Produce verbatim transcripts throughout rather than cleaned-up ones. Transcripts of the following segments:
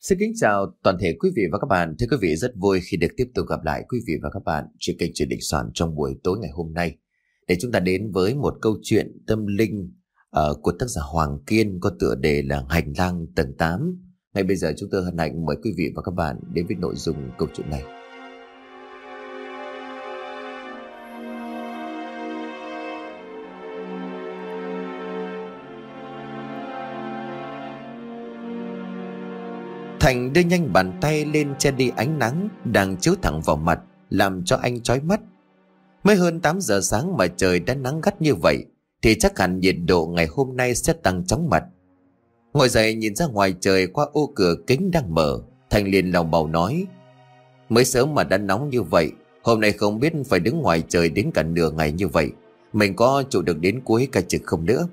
Xin kính chào toàn thể quý vị và các bạn. Thưa quý vị, rất vui khi được tiếp tục gặp lại quý vị và các bạn trên kênh Chuyện Định Soạn trong buổi tối ngày hôm nay, để chúng ta đến với một câu chuyện tâm linh uh, của tác giả Hoàng Kiên có tựa đề là Hành lang tầng tám. Ngay bây giờ chúng tôi hân hạnh mời quý vị và các bạn đến với nội dung câu chuyện này. Thành đưa nhanh bàn tay lên che đi ánh nắng đang chiếu thẳng vào mặt, làm cho anh chói mắt. Mới hơn tám giờ sáng mà trời đã nắng gắt như vậy thì chắc hẳn nhiệt độ ngày hôm nay sẽ tăng chóng mặt. Ngồi dậy nhìn ra ngoài trời qua ô cửa kính đang mở, Thành liền lòng bầu nói: mới sớm mà đã nóng như vậy, hôm nay không biết phải đứng ngoài trời đến cả nửa ngày như vậy, mình có trụ được đến cuối ca trực không nữa.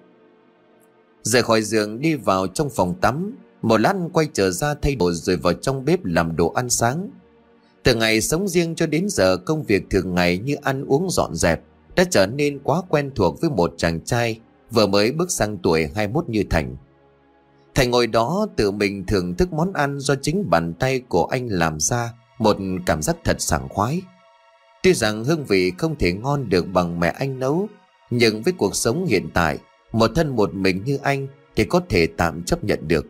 Rời khỏi giường đi vào trong phòng tắm, một lát quay trở ra thay đồ rồi vào trong bếp làm đồ ăn sáng. Từ ngày sống riêng cho đến giờ, công việc thường ngày như ăn uống dọn dẹp đã trở nên quá quen thuộc với một chàng trai vừa mới bước sang tuổi hai mươi mốt như Thành. Thành ngồi đó tự mình thưởng thức món ăn do chính bàn tay của anh làm ra, một cảm giác thật sảng khoái. Tuy rằng hương vị không thể ngon được bằng mẹ anh nấu, nhưng với cuộc sống hiện tại, một thân một mình như anh thì có thể tạm chấp nhận được.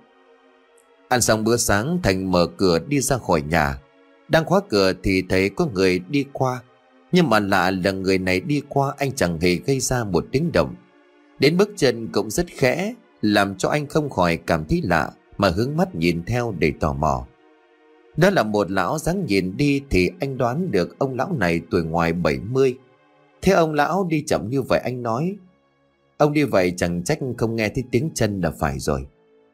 Ăn xong bữa sáng, Thành mở cửa đi ra khỏi nhà. Đang khóa cửa thì thấy có người đi qua, nhưng mà lạ là người này đi qua anh chẳng hề gây ra một tiếng động. Đến bước chân cũng rất khẽ, làm cho anh không khỏi cảm thấy lạ mà hướng mắt nhìn theo để tò mò. Đó là một lão dáng nhìn đi thì anh đoán được ông lão này tuổi ngoài bảy mươi. Thế ông lão đi chậm như vậy, anh nói: ông đi vậy chẳng trách không nghe thấy tiếng chân là phải rồi.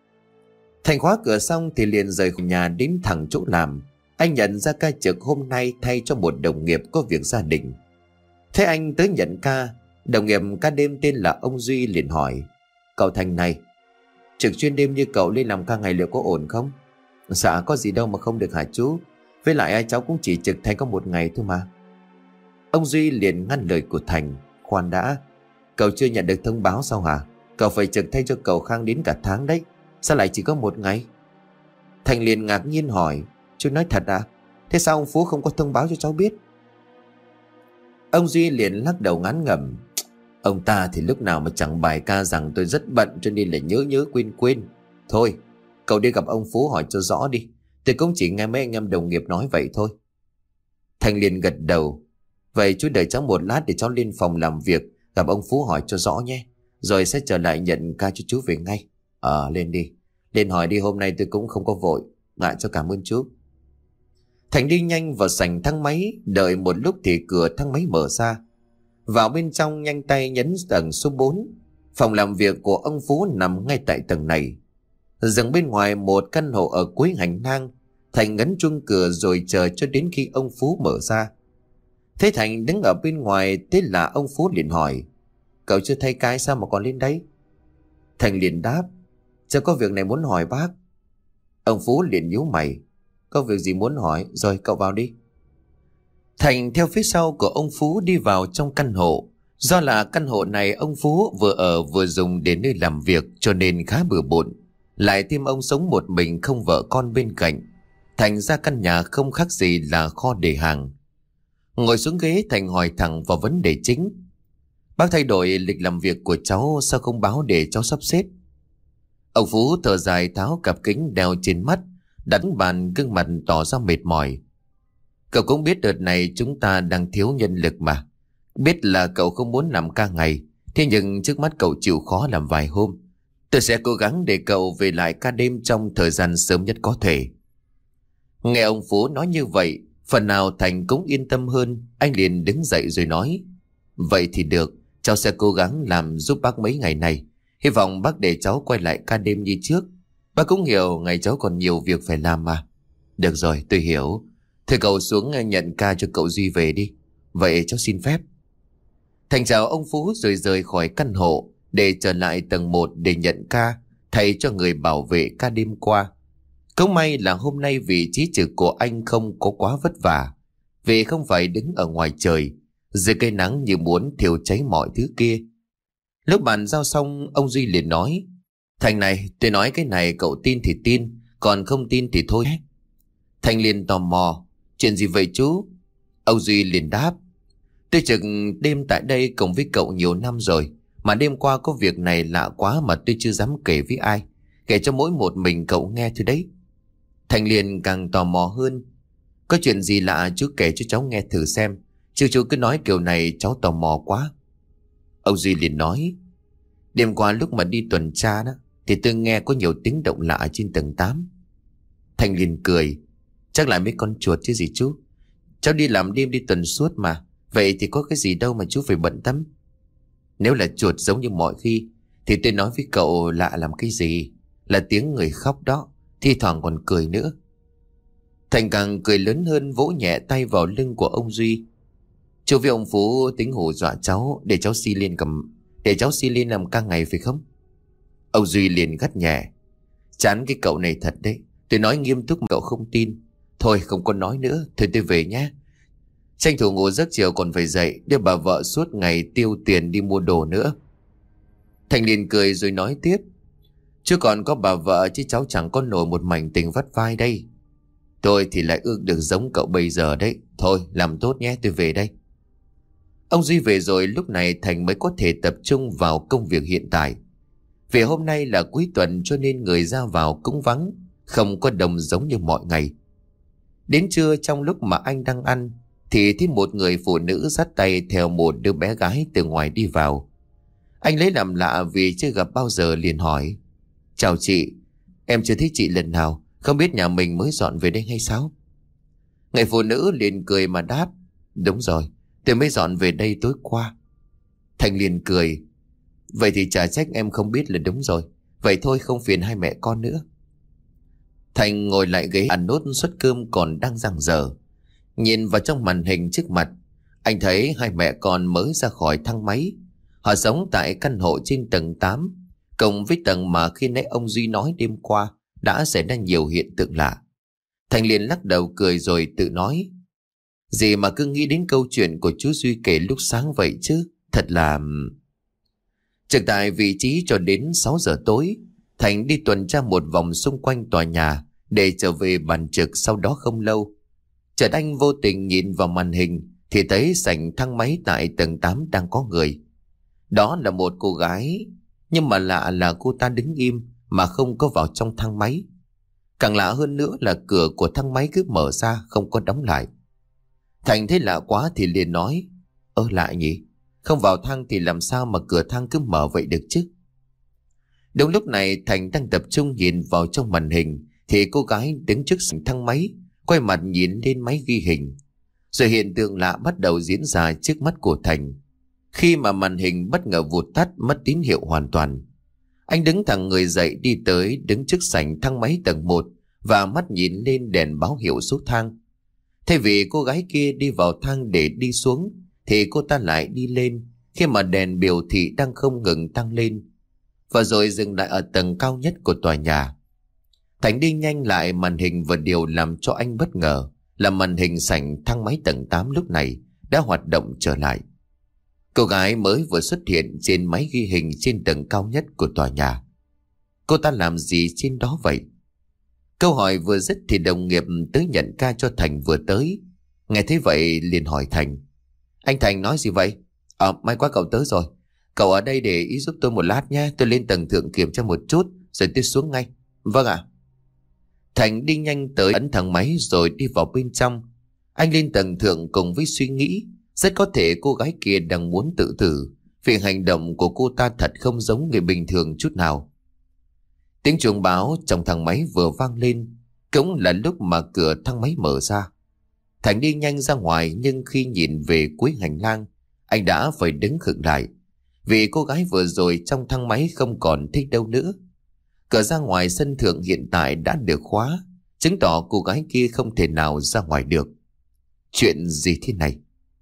Thành khóa cửa xong thì liền rời khỏi nhà đến thẳng chỗ làm. Anh nhận ra ca trực hôm nay thay cho một đồng nghiệp có việc gia đình. Thế anh tới nhận ca, đồng nghiệp ca đêm tên là ông Duy liền hỏi: cậu Thành này, trực xuyên đêm như cậu lên làm ca ngày liệu có ổn không? Dạ có gì đâu mà không được hả chú, với lại ai cháu cũng chỉ trực thay có một ngày thôi mà. Ông Duy liền ngăn lời của Thành: khoan đã, cậu chưa nhận được thông báo sao hả? Cậu phải trực thay cho cậu Khang đến cả tháng đấy, sao lại chỉ có một ngày? Thành liền ngạc nhiên hỏi: chú nói thật à? Thế sao ông Phú không có thông báo cho cháu biết? Ông Duy liền lắc đầu ngán ngẩm: ông ta thì lúc nào mà chẳng bài ca rằng tôi rất bận cho nên là nhớ nhớ quên quên. Thôi cậu đi gặp ông Phú hỏi cho rõ đi, tôi cũng chỉ nghe mấy anh em đồng nghiệp nói vậy thôi. Thành liền gật đầu: vậy chú đợi cháu một lát để cháu lên phòng làm việc gặp ông Phú hỏi cho rõ nhé, rồi sẽ trở lại nhận ca cho chú về ngay. Ờ à, lên đi, lên hỏi đi, hôm nay tôi cũng không có vội. Ngại cho cảm ơn chú. Thành đi nhanh vào sảnh thang máy, đợi một lúc thì cửa thang máy mở ra. Vào bên trong nhanh tay nhấn tầng số bốn. Phòng làm việc của ông Phú nằm ngay tại tầng này. Dừng bên ngoài một căn hộ ở cuối hành lang. Thành ấn chuông cửa rồi chờ cho đến khi ông Phú mở ra. Thế Thành đứng ở bên ngoài, thế là ông Phú liền hỏi: cậu chưa thay cái sao mà còn lên đấy? Thành liền đáp: chưa có việc này muốn hỏi bác. Ông Phú liền nhíu mày: có việc gì muốn hỏi? Rồi cậu vào đi. Thành theo phía sau của ông Phú đi vào trong căn hộ. Do là căn hộ này ông Phú vừa ở vừa dùng để nơi làm việc cho nên khá bừa bộn. Lại thêm ông sống một mình không vợ con bên cạnh, thành ra căn nhà không khác gì là kho để hàng. Ngồi xuống ghế, Thành hỏi thẳng vào vấn đề chính: bác thay đổi lịch làm việc của cháu, sao không báo để cháu sắp xếp? Ông Phú thở dài tháo cặp kính đeo trên mắt, đặt bàn, gương mặt tỏ ra mệt mỏi. Cậu cũng biết đợt này chúng ta đang thiếu nhân lực mà. Biết là cậu không muốn làm ca ngày, thế nhưng trước mắt cậu chịu khó làm vài hôm. Tôi sẽ cố gắng để cậu về lại ca đêm trong thời gian sớm nhất có thể. Nghe ông Phú nói như vậy, phần nào Thành cũng yên tâm hơn. Anh liền đứng dậy rồi nói: vậy thì được, cháu sẽ cố gắng làm giúp bác mấy ngày này. Hy vọng bác để cháu quay lại ca đêm như trước. Bác cũng hiểu ngày cháu còn nhiều việc phải làm mà. Được rồi, tôi hiểu. Thôi cậu xuống nhận ca cho cậu Duy về đi. Vậy cháu xin phép. Thành chào ông Phú rồi rời khỏi căn hộ để trở lại tầng một để nhận ca thay cho người bảo vệ ca đêm qua. Cũng may là hôm nay vị trí trực của anh không có quá vất vả, vì không phải đứng ở ngoài trời dưới cây nắng như muốn thiêu cháy mọi thứ kia. Lúc bàn giao xong, ông Duy liền nói: Thành này, tôi nói cái này cậu tin thì tin, Còn không tin thì thôi. Thành liền tò mò, chuyện gì vậy chú? Ông Duy liền đáp, tôi trực đêm tại đây cùng với cậu nhiều năm rồi, mà đêm qua có việc này lạ quá mà tôi chưa dám kể với ai, kể cho mỗi một mình cậu nghe thôi đấy. Thành liền càng tò mò hơn, có chuyện gì lạ chú kể cho cháu nghe thử xem, chứ chú cứ nói kiểu này cháu tò mò quá. Ông Duy liền nói, đêm qua lúc mà đi tuần tra đó thì tôi nghe có nhiều tiếng động lạ trên tầng tám. Thành liền cười, chắc là mấy con chuột chứ gì chú, cháu đi làm đêm đi tuần suốt mà, vậy thì có cái gì đâu mà chú phải bận tâm. Nếu là chuột giống như mọi khi thì tôi nói với cậu lạ làm cái gì, là tiếng người khóc đó, thi thoảng còn cười nữa. Thành càng cười lớn hơn, vỗ nhẹ tay vào lưng của ông Duy. Chú với ông Phú tính hù dọa cháu để cháu xi lên cầm để cháu xi lên làm ca ngày phải không? Ông Duy liền gắt nhẹ, chán cái cậu này thật đấy, tôi nói nghiêm túc mà cậu không tin. Thôi không có nói nữa, thôi tôi về nhé. Tranh thủ ngủ giấc, chiều còn phải dậy đưa bà vợ suốt ngày tiêu tiền đi mua đồ nữa. Thành liền cười rồi nói tiếp, chứ còn có bà vợ chứ cháu chẳng có nổi một mảnh tình vắt vai đây. Tôi thì lại ước được giống cậu bây giờ đấy. Thôi làm tốt nhé, tôi về đây. Ông Duy về rồi, lúc này Thành mới có thể tập trung vào công việc hiện tại. Vì hôm nay là cuối tuần cho nên người ra vào cũng vắng, không có đông giống như mọi ngày. Đến trưa, trong lúc mà anh đang ăn thì thấy một người phụ nữ dắt tay theo một đứa bé gái từ ngoài đi vào. Anh lấy làm lạ vì chưa gặp bao giờ, liền hỏi, chào chị, em chưa thấy chị lần nào, không biết nhà mình mới dọn về đây hay sao? Người phụ nữ liền cười mà đáp, đúng rồi, tôi mới dọn về đây tối qua. Thành liền cười, vậy thì chả trách em không biết là đúng rồi. Vậy thôi không phiền hai mẹ con nữa. Thành ngồi lại ghế ăn nốt suất cơm còn đang dang dở. Nhìn vào trong màn hình trước mặt, anh thấy hai mẹ con mới ra khỏi thang máy. Họ sống tại căn hộ trên tầng tám, cùng với tầng mà khi nãy ông Duy nói đêm qua đã xảy ra nhiều hiện tượng lạ. Thành liền lắc đầu cười rồi tự nói, gì mà cứ nghĩ đến câu chuyện của chú Duy kể lúc sáng vậy chứ, thật là... Trực tại vị trí cho đến sáu giờ tối, Thành đi tuần tra một vòng xung quanh tòa nhà để trở về bàn trực. Sau đó không lâu, chợt anh vô tình nhìn vào màn hình thì thấy sảnh thang máy tại tầng tám đang có người. Đó là một cô gái, nhưng mà lạ là cô ta đứng im mà không có vào trong thang máy. Càng lạ hơn nữa là cửa của thang máy cứ mở ra, không có đóng lại. Thành thấy lạ quá thì liền nói, ơ lạ nhỉ, không vào thang thì làm sao mà cửa thang cứ mở vậy được chứ? Đúng lúc này Thành đang tập trung nhìn vào trong màn hình thì cô gái đứng trước sảnh thang máy quay mặt nhìn lên máy ghi hình. Rồi hiện tượng lạ bắt đầu diễn ra trước mắt của Thành. Khi mà màn hình bất ngờ vụt tắt, mất tín hiệu hoàn toàn. Anh đứng thẳng người dậy, đi tới đứng trước sảnh thang máy tầng một và mắt nhìn lên đèn báo hiệu số thang. Thay vì cô gái kia đi vào thang để đi xuống thì cô ta lại đi lên khi mà đèn biểu thị đang không ngừng tăng lên, và rồi dừng lại ở tầng cao nhất của tòa nhà. Thành đi nhanh lại màn hình, và điều làm cho anh bất ngờ là màn hình sảnh thang máy tầng tám lúc này đã hoạt động trở lại. Cô gái mới vừa xuất hiện trên máy ghi hình trên tầng cao nhất của tòa nhà. Cô ta làm gì trên đó vậy? Câu hỏi vừa dứt thì đồng nghiệp tới nhận ca cho Thành vừa tới. Nghe thấy vậy liền hỏi Thành, anh Thành nói gì vậy? À, may quá cậu tới rồi. Cậu ở đây để ý giúp tôi một lát nhé, tôi lên tầng thượng kiểm tra một chút rồi tôi xuống ngay. Vâng ạ. Thành đi nhanh tới ấn thang máy rồi đi vào bên trong. Anh lên tầng thượng cùng với suy nghĩ, rất có thể cô gái kia đang muốn tự tử, vì hành động của cô ta thật không giống người bình thường chút nào. Tiếng chuông báo trong thang máy vừa vang lên, cũng là lúc mà cửa thang máy mở ra. Thành đi nhanh ra ngoài, nhưng khi nhìn về cuối hành lang, anh đã phải đứng khựng lại, vì cô gái vừa rồi trong thang máy không còn thấy đâu nữa. Cửa ra ngoài sân thượng hiện tại đã được khóa, chứng tỏ cô gái kia không thể nào ra ngoài được. Chuyện gì thế này?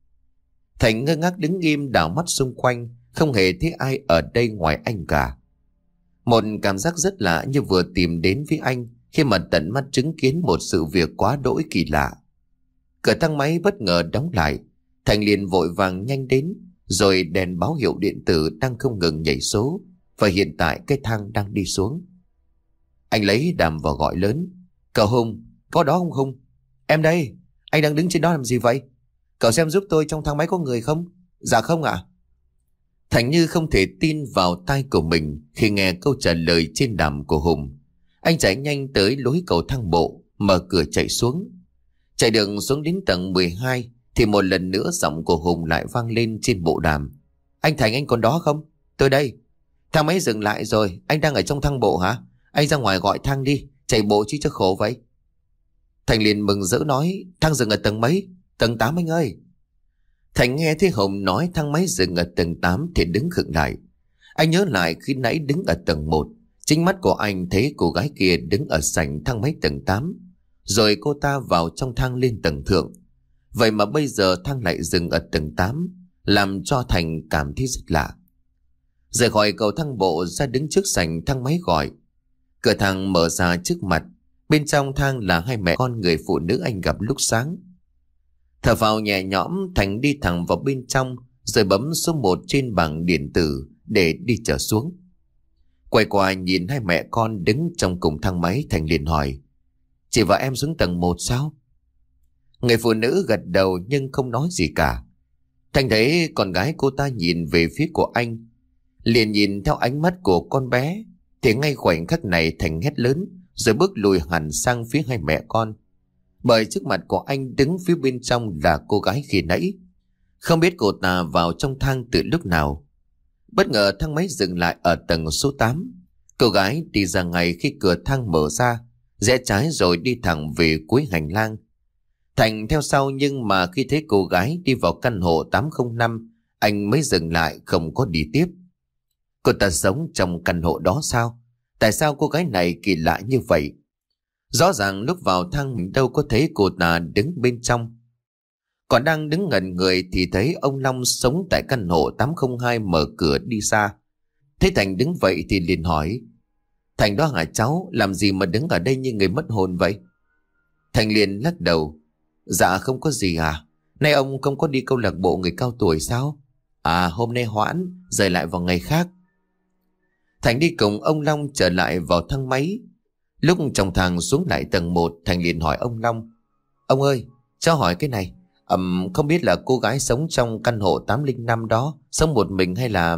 Thành ngơ ngác đứng im, đảo mắt xung quanh, không hề thấy ai ở đây ngoài anh cả. Một cảm giác rất lạ như vừa tìm đến với anh khi mà tận mắt chứng kiến một sự việc quá đỗi kỳ lạ. Cửa thang máy bất ngờ đóng lại. Thành liền vội vàng nhanh đến, rồi đèn báo hiệu điện tử đang không ngừng nhảy số, và hiện tại cái thang đang đi xuống. Anh lấy đàm vào gọi lớn, Cậu Hùng, có đó không Hùng? Em đây, anh đang đứng trên đó làm gì vậy? Cậu xem giúp tôi trong thang máy có người không? Dạ không ạ. Thành như không thể tin vào tai của mình khi nghe câu trả lời trên đàm của Hùng. Anh chạy nhanh tới lối cầu thang bộ, mở cửa chạy xuống. Chạy đường xuống đến tầng mười hai thì một lần nữa giọng của Hùng lại vang lên trên bộ đàm. Anh Thành, anh còn đó không? Tôi đây. Thang máy dừng lại rồi, anh đang ở trong thang bộ hả? Anh ra ngoài gọi thang đi, chạy bộ chứ cho khổ vậy. Thành liền mừng rỡ nói, thang dừng ở tầng mấy? Tầng tám anh ơi. Thành nghe thấy Hùng nói thang máy dừng ở tầng tám thì đứng khựng lại. Anh nhớ lại khi nãy đứng ở tầng một, chính mắt của anh thấy cô gái kia đứng ở sảnh thang máy tầng tám, rồi cô ta vào trong thang lên tầng thượng. Vậy mà bây giờ thang lại dừng ở tầng tám, làm cho Thành cảm thấy rất lạ. Rời khỏi cầu thang bộ ra đứng trước sảnh thang máy gọi. Cửa thang mở ra trước mặt. Bên trong thang là hai mẹ con người phụ nữ anh gặp lúc sáng. Thở vào nhẹ nhõm, Thành đi thẳng vào bên trong, rồi bấm số một trên bảng điện tử để đi trở xuống. Quay qua nhìn hai mẹ con đứng trong cùng thang máy, Thành liền hỏi, chị và em xuống tầng một sao? Người phụ nữ gật đầu nhưng không nói gì cả. Thành thấy con gái cô ta nhìn về phía của anh, liền nhìn theo ánh mắt của con bé, thì ngay khoảnh khắc này Thành hét lớn rồi bước lùi hẳn sang phía hai mẹ con. Bởi trước mặt của anh đứng phía bên trong là cô gái khi nãy. Không biết cô ta vào trong thang từ lúc nào. Bất ngờ thang máy dừng lại ở tầng số tám. Cô gái đi ra ngay khi cửa thang mở ra, rẽ trái rồi đi thẳng về cuối hành lang. Thành theo sau, nhưng mà khi thấy cô gái đi vào căn hộ tám không năm, anh mới dừng lại không có đi tiếp. Cô ta sống trong căn hộ đó sao? Tại sao cô gái này kỳ lạ như vậy? Rõ ràng lúc vào thang mình đâu có thấy cô ta đứng bên trong. Còn đang đứng ngẩn người thì thấy ông Long sống tại căn hộ tám không hai mở cửa đi xa. Thấy Thành đứng vậy thì liền hỏi, Thành đó hả cháu? Làm gì mà đứng ở đây như người mất hồn vậy? Thành liền lắc đầu, dạ không có gì à. Nay ông không có đi câu lạc bộ người cao tuổi sao? À, hôm nay hoãn, rời lại vào ngày khác. Thành đi cùng ông Long trở lại vào thang máy. Lúc trong thang xuống lại tầng một, Thành liền hỏi ông Long, ông ơi, cháu hỏi cái này, um, không biết là cô gái sống trong căn hộ tám không năm đó sống một mình hay là...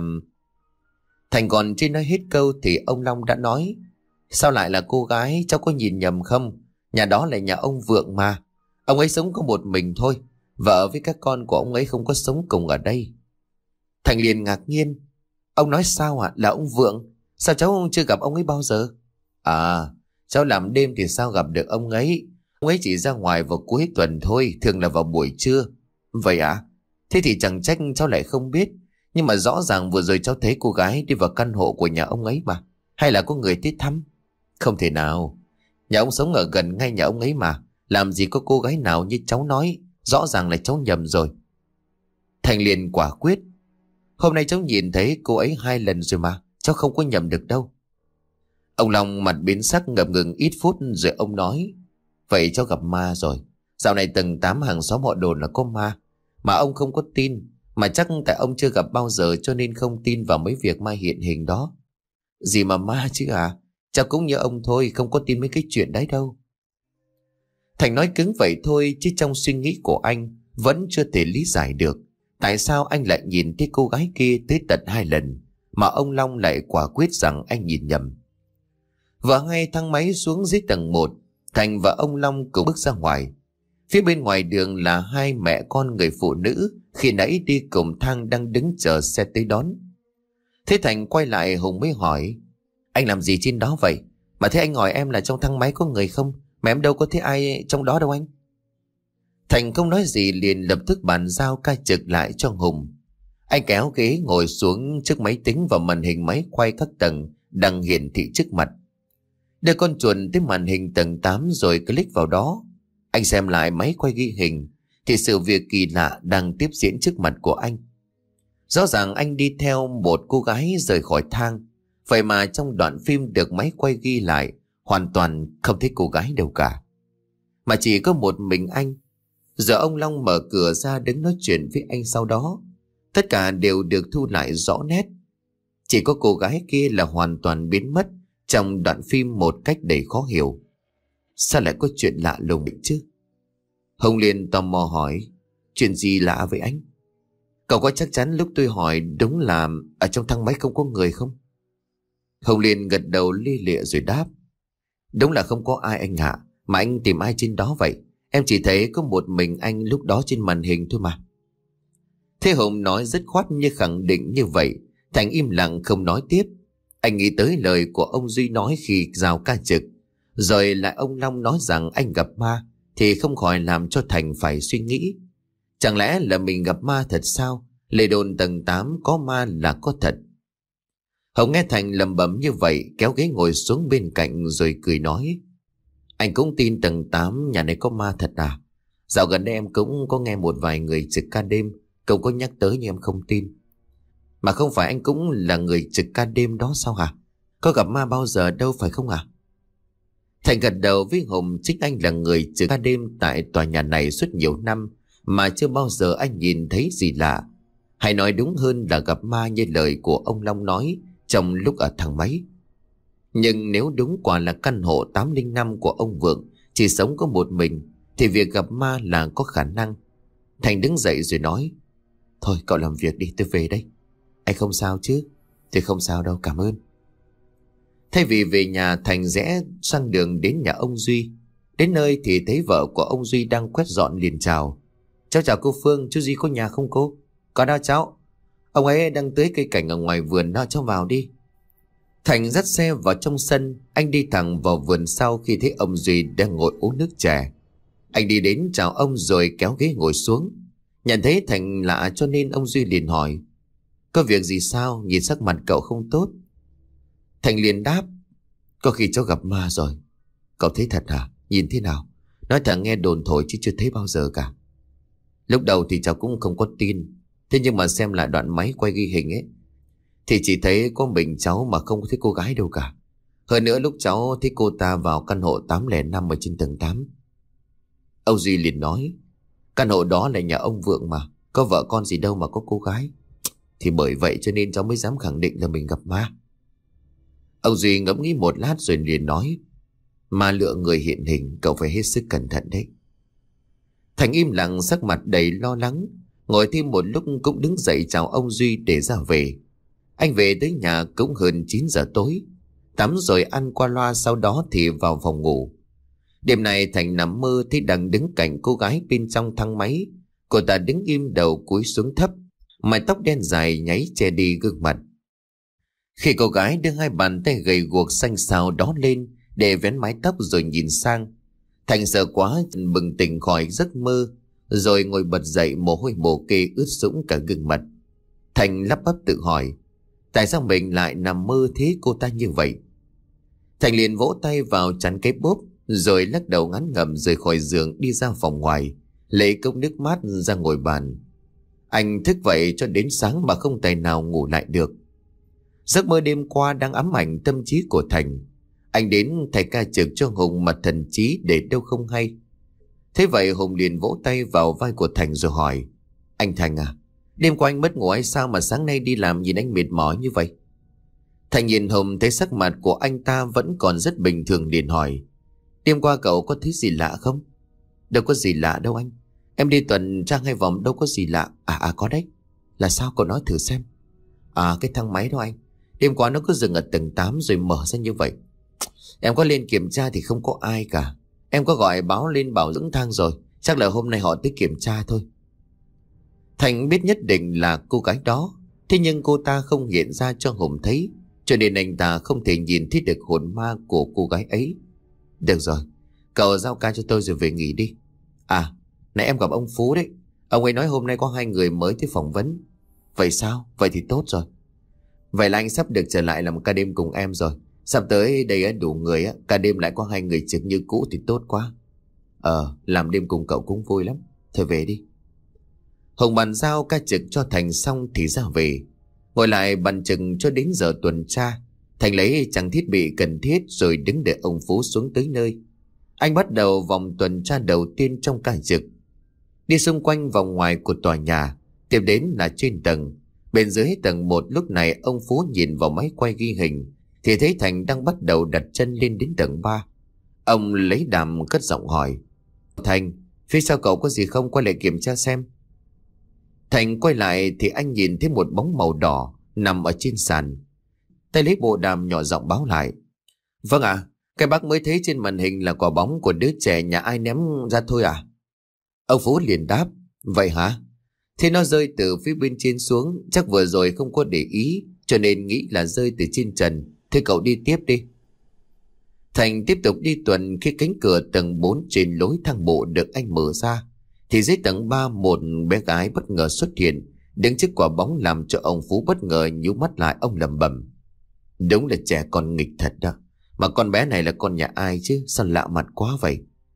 Thành còn chưa nói hết câu thì ông Long đã nói, sao lại là cô gái, cháu có nhìn nhầm không? Nhà đó là nhà ông Vượng mà. Ông ấy sống có một mình thôi, vợ với các con của ông ấy không có sống cùng ở đây. Thành liền ngạc nhiên, ông nói sao ạ? À? Là ông Vượng? Sao cháu chưa gặp ông ấy bao giờ? À, cháu làm đêm thì sao gặp được ông ấy. Ông ấy chỉ ra ngoài vào cuối tuần thôi, thường là vào buổi trưa. Vậy ạ? À? Thế thì chẳng trách cháu lại không biết. Nhưng mà rõ ràng vừa rồi cháu thấy cô gái đi vào căn hộ của nhà ông ấy mà. Hay là có người tới thăm? Không thể nào. Nhà ông sống ở gần ngay nhà ông ấy mà. Làm gì có cô gái nào như cháu nói. Rõ ràng là cháu nhầm rồi. Thành liền quả quyết, hôm nay cháu nhìn thấy cô ấy hai lần rồi mà, cháu không có nhầm được đâu. Ông Long mặt biến sắc ngập ngừng ít phút rồi ông nói, vậy cháu gặp ma rồi. Dạo này tầng tám hàng xóm họ đồn là có ma, mà ông không có tin. Mà chắc tại ông chưa gặp bao giờ cho nên không tin vào mấy việc ma hiện hình đó. Gì mà ma chứ à? Cháu cũng như ông thôi, không có tin mấy cái chuyện đấy đâu. Thành nói cứng vậy thôi, chứ trong suy nghĩ của anh vẫn chưa thể lý giải được tại sao anh lại nhìn thấy cô gái kia tới tận hai lần, mà ông Long lại quả quyết rằng anh nhìn nhầm. Và ngay thang máy xuống dưới tầng một, Thành và ông Long cùng bước ra ngoài. Phía bên ngoài đường là hai mẹ con người phụ nữ khi nãy đi cùng thang đang đứng chờ xe tới đón. Thế Thành quay lại, Hùng mới hỏi, anh làm gì trên đó vậy? Mà thế anh hỏi em là trong thang máy có người không? Mà em đâu có thấy ai trong đó đâu anh. Thành không nói gì, liền lập tức bàn giao ca trực lại cho Hùng. Anh kéo ghế ngồi xuống trước máy tính và màn hình máy quay các tầng đang hiển thị trước mặt. Đưa con chuột tới màn hình tầng tám rồi click vào đó. Anh xem lại máy quay ghi hình thì sự việc kỳ lạ đang tiếp diễn trước mặt của anh. Rõ ràng anh đi theo một cô gái rời khỏi thang, vậy mà trong đoạn phim được máy quay ghi lại hoàn toàn không thấy cô gái đâu cả, mà chỉ có một mình anh. Giờ ông Long mở cửa ra đứng nói chuyện với anh sau đó. Tất cả đều được thu lại rõ nét. Chỉ có cô gái kia là hoàn toàn biến mất trong đoạn phim một cách đầy khó hiểu. Sao lại có chuyện lạ lùng chứ? Hồng Liên tò mò hỏi. Chuyện gì lạ vậy anh? Cậu có chắc chắn lúc tôi hỏi đúng là ở trong thang máy không có người không? Hồng Liên gật đầu lia lịa rồi đáp. Đúng là không có ai anh ạ. Mà anh tìm ai trên đó vậy? Em chỉ thấy có một mình anh lúc đó trên màn hình thôi mà. Thế Hùng nói dứt khoát như khẳng định như vậy. Thành im lặng không nói tiếp. Anh nghĩ tới lời của ông Duy nói khi giao ca trực. Rồi lại ông Long nói rằng anh gặp ma. Thì không khỏi làm cho Thành phải suy nghĩ. Chẳng lẽ là mình gặp ma thật sao? Lời đồn tầng tám có ma là có thật. Hồng nghe Thành lẩm bẩm như vậy, kéo ghế ngồi xuống bên cạnh rồi cười nói. Anh cũng tin tầng tám nhà này có ma thật à? Dạo gần đây em cũng có nghe một vài người trực ca đêm. Cậu có nhắc tới nhưng em không tin. Mà không phải anh cũng là người trực ca đêm đó sao hả? Có gặp ma bao giờ đâu phải không à? Thành gật đầu với Hùng. Chính anh là người trực ca đêm tại tòa nhà này suốt nhiều năm, mà chưa bao giờ anh nhìn thấy gì lạ. Hay nói đúng hơn là gặp ma như lời của ông Long nói trong lúc ở thang máy. Nhưng nếu đúng quả là căn hộ tám không năm của ông Vượng chỉ sống có một mình, thì việc gặp ma là có khả năng. Thành đứng dậy rồi nói. Thôi cậu làm việc đi, tôi về đây. Anh không sao chứ? Tôi không sao đâu, cảm ơn. Thay vì về nhà, Thành rẽ sang đường đến nhà ông Duy. Đến nơi thì thấy vợ của ông Duy đang quét dọn liền chào. Cháu chào cô Phương, chú Duy có nhà không cô? Có đó cháu. Ông ấy đang tưới cây cảnh ở ngoài vườn đó, cháu vào đi. Thành dắt xe vào trong sân. Anh đi thẳng vào vườn sau khi thấy ông Duy đang ngồi uống nước chè. Anh đi đến chào ông rồi kéo ghế ngồi xuống. Nhận thấy Thành lạ cho nên ông Duy liền hỏi. Có việc gì sao? Nhìn sắc mặt cậu không tốt. Thành liền đáp. Có khi cháu gặp ma rồi. Cậu thấy thật hả? Nhìn thế nào? Nói thẳng nghe đồn thổi chứ chưa thấy bao giờ cả. Lúc đầu thì cháu cũng không có tin. Thế nhưng mà xem lại đoạn máy quay ghi hình ấy, thì chỉ thấy có mình cháu mà không thấy cô gái đâu cả. Hơn nữa lúc cháu thấy cô ta vào căn hộ tám không năm ở trên tầng tám. Ông Duy liền nói. Căn hộ đó là nhà ông Vượng mà. Có vợ con gì đâu mà có cô gái. Thì bởi vậy cho nên cháu mới dám khẳng định là mình gặp ma. Ông Duy ngẫm nghĩ một lát rồi liền nói. Ma lựa người hiện hình, cậu phải hết sức cẩn thận đấy. Thành im lặng, sắc mặt đầy lo lắng. Ngồi thêm một lúc cũng đứng dậy chào ông Duy để ra về. Anh về tới nhà cũng hơn chín giờ tối. Tắm rồi ăn qua loa, sau đó thì vào phòng ngủ. Đêm này Thành nằm mơ thấy đang đứng cạnh cô gái bên trong thang máy. Cô ta đứng im đầu cúi xuống thấp, mái tóc đen dài nháy che đi gương mặt. Khi cô gái đưa hai bàn tay gầy guộc xanh xao đó lên để vén mái tóc rồi nhìn sang, Thành sợ quá bừng tỉnh khỏi giấc mơ, rồi ngồi bật dậy, mồ hôi mồ kê ướt sũng cả gương mặt. Thành lắp bắp tự hỏi, tại sao mình lại nằm mơ thấy cô ta như vậy? Thành liền vỗ tay vào chắn cái bốp, rồi lắc đầu ngán ngẩm rời khỏi giường đi ra phòng ngoài, lấy cốc nước mát ra ngồi bàn. Anh thức vậy cho đến sáng mà không tài nào ngủ lại được. Giấc mơ đêm qua đang ám ảnh tâm trí của Thành. Anh đến thầy ca trực cho Hùng mà thần trí để đâu không hay. Thế vậy Hùng liền vỗ tay vào vai của Thành rồi hỏi, anh Thành à, đêm qua anh mất ngủ hay sao mà sáng nay đi làm nhìn anh mệt mỏi như vậy? Thành nhìn Hùng thấy sắc mặt của anh ta vẫn còn rất bình thường liền hỏi, đêm qua cậu có thấy gì lạ không? Đâu có gì lạ đâu anh. Em đi tuần tra hai vòng đâu có gì lạ. À à có đấy. Là sao cậu nói thử xem. À cái thang máy đó anh. Đêm qua nó cứ dừng ở tầng tám rồi mở ra như vậy. Em có lên kiểm tra thì không có ai cả. Em có gọi báo lên bảo dưỡng thang rồi. Chắc là hôm nay họ tới kiểm tra thôi. Thành biết nhất định là cô gái đó. Thế nhưng cô ta không hiện ra cho Hùng thấy, cho nên anh ta không thể nhìn thấy được hồn ma của cô gái ấy. Được rồi, cậu giao ca cho tôi rồi về nghỉ đi. À, nãy em gặp ông Phú đấy. Ông ấy nói hôm nay có hai người mới tới phỏng vấn. Vậy sao? Vậy thì tốt rồi. Vậy là anh sắp được trở lại làm ca đêm cùng em rồi. Sắp tới đây đủ người á, ca đêm lại có hai người trực như cũ thì tốt quá. Ờ, làm đêm cùng cậu cũng vui lắm. Thôi về đi. Hùng bàn giao ca trực cho Thành xong thì ra về. Ngồi lại bàn trực cho đến giờ tuần tra. Thành lấy trang thiết bị cần thiết rồi đứng đợi ông Phú xuống tới nơi. Anh bắt đầu vòng tuần tra đầu tiên trong ca trực. Đi xung quanh vòng ngoài của tòa nhà, tiếp đến là trên tầng. Bên dưới tầng một lúc này ông Phú nhìn vào máy quay ghi hình thì thấy Thành đang bắt đầu đặt chân lên đến tầng ba. Ông lấy đàm cất giọng hỏi. Thành, phía sau cậu có gì không, quay lại kiểm tra xem. Thành quay lại thì anh nhìn thấy một bóng màu đỏ nằm ở trên sàn. Tay lấy bộ đàm nhỏ giọng báo lại. Vâng ạ, à, cái bác mới thấy trên màn hình là quả bóng của đứa trẻ nhà ai ném ra thôi à? Ông Phú liền đáp. Vậy hả? Thế nó rơi từ phía bên trên xuống, chắc vừa rồi không có để ý cho nên nghĩ là rơi từ trên trần. Thế cậu đi tiếp đi. Thành tiếp tục đi tuần. Khi cánh cửa tầng bốn trên lối thang bộ được anh mở ra thì dưới tầng ba một bé gái bất ngờ xuất hiện, đứng trước quả bóng làm cho ông Phú bất ngờ nhíu mắt lại. Ông lẩm bẩm. Đúng là trẻ con nghịch thật đó. Mà con bé này là con nhà ai chứ, sao lạ mặt quá vậy?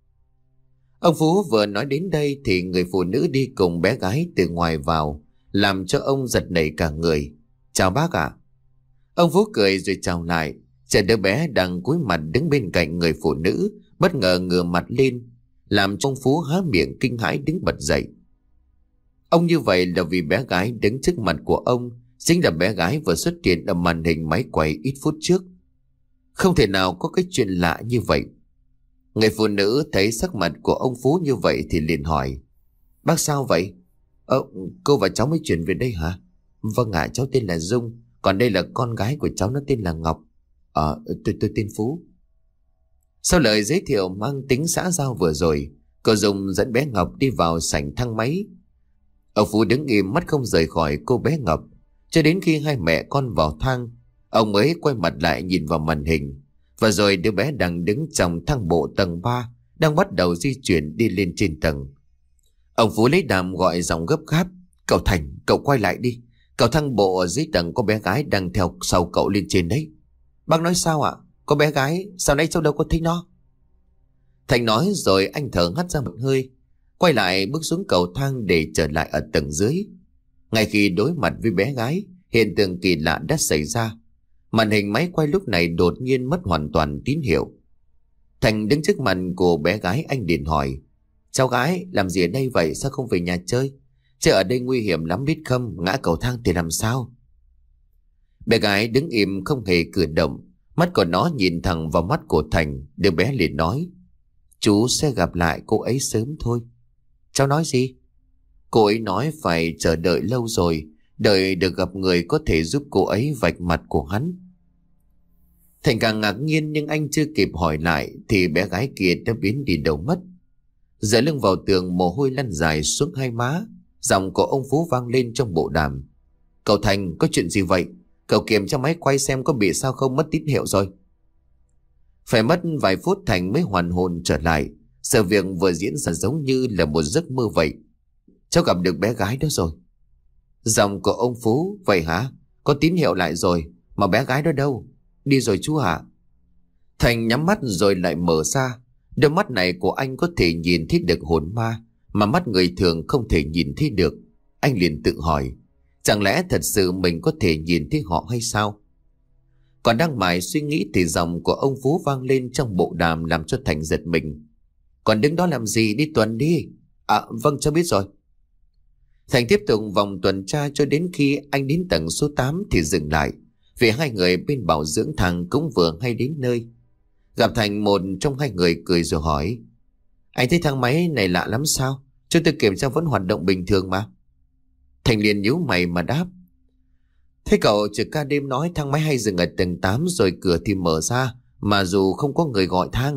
Ông Phú vừa nói đến đây thì người phụ nữ đi cùng bé gái từ ngoài vào, làm cho ông giật nảy cả người. Chào bác ạ. Ông Phú cười rồi chào lại. Trẻ đứa bé đang cúi mặt đứng bên cạnh người phụ nữ bất ngờ ngửa mặt lên, làm cho ông Phú há miệng kinh hãi đứng bật dậy. Ông như vậy là vì bé gái đứng trước mặt của ông chính là bé gái vừa xuất hiện ở màn hình máy quay ít phút trước. Không thể nào có cái chuyện lạ như vậy. Người phụ nữ thấy sắc mặt của ông Phú như vậy thì liền hỏi. Bác sao vậy? Ờ, cô và cháu mới chuyển về đây hả? Vâng ạ, cháu tên là Dung. Còn đây là con gái của cháu, nó tên là Ngọc. Ờ, tôi, tôi tên Phú. Sau lời giới thiệu mang tính xã giao vừa rồi, cô Dung dẫn bé Ngọc đi vào sảnh thang máy. Ông Phú đứng im mắt không rời khỏi cô bé Ngọc cho đến khi hai mẹ con vào thang. Ông mới quay mặt lại nhìn vào màn hình. Và rồi đứa bé đang đứng trong thang bộ tầng ba đang bắt đầu di chuyển đi lên trên tầng. Ông Phú lấy đàm gọi giọng gấp gáp. Cậu Thành, cậu quay lại đi. Cậu thang bộ ở dưới tầng có bé gái đang theo sau cậu lên trên đấy. Bác nói sao ạ? Có bé gái? Sao nãy cháu đâu có thấy nó? Thành nói rồi anh thở hắt ra một hơi, quay lại bước xuống cầu thang để trở lại ở tầng dưới. Ngay khi đối mặt với bé gái, hiện tượng kỳ lạ đã xảy ra. Màn hình máy quay lúc này đột nhiên mất hoàn toàn tín hiệu. Thành đứng trước mặt của bé gái, anh liền hỏi. Cháu gái, làm gì ở đây vậy? Sao không về nhà chơi? Chứ ở đây nguy hiểm lắm biết không? Ngã cầu thang thì làm sao? Bé gái đứng im không hề cử động. Mắt của nó nhìn thẳng vào mắt của Thành. Đứa bé liền nói. Chú sẽ gặp lại cô ấy sớm thôi. Cháu nói gì? Cô ấy nói phải chờ đợi lâu rồi, đợi được gặp người có thể giúp cô ấy vạch mặt của hắn. Thành càng ngạc nhiên nhưng anh chưa kịp hỏi lại thì bé gái kia đã biến đi đâu mất. Dựa lưng vào tường, mồ hôi lăn dài xuống hai má. Giọng của ông Phú vang lên trong bộ đàm. Cậu Thành, có chuyện gì vậy? Cậu kiểm tra máy quay xem có bị sao không, mất tín hiệu rồi. Phải mất vài phút Thành mới hoàn hồn trở lại. Sự việc vừa diễn ra giống như là một giấc mơ vậy. Cháu gặp được bé gái đó rồi. Giọng của ông Phú. Vậy hả? Có tín hiệu lại rồi. Mà bé gái đó đâu? Đi rồi chú hả? Thành nhắm mắt rồi lại mở ra. Đôi mắt này của anh có thể nhìn thấy được hồn ma mà mắt người thường không thể nhìn thấy được. Anh liền tự hỏi, chẳng lẽ thật sự mình có thể nhìn thấy họ hay sao? Còn đang mải suy nghĩ thì giọng của ông Phú vang lên trong bộ đàm làm cho Thành giật mình. Còn đứng đó làm gì, đi tuần đi. À vâng, cháu biết rồi. Thành tiếp tục vòng tuần tra cho đến khi anh đến tầng số tám thì dừng lại, vì hai người bên bảo dưỡng thang cũng vừa hay đến nơi. Gặp Thành, một trong hai người cười rồi hỏi. Anh thấy thang máy này lạ lắm sao? Chúng tôi kiểm tra vẫn hoạt động bình thường mà. Thành liền nhíu mày mà đáp. Thế cậu trực ca đêm nói thang máy hay dừng ở tầng tám rồi cửa thì mở ra mà dù không có người gọi thang.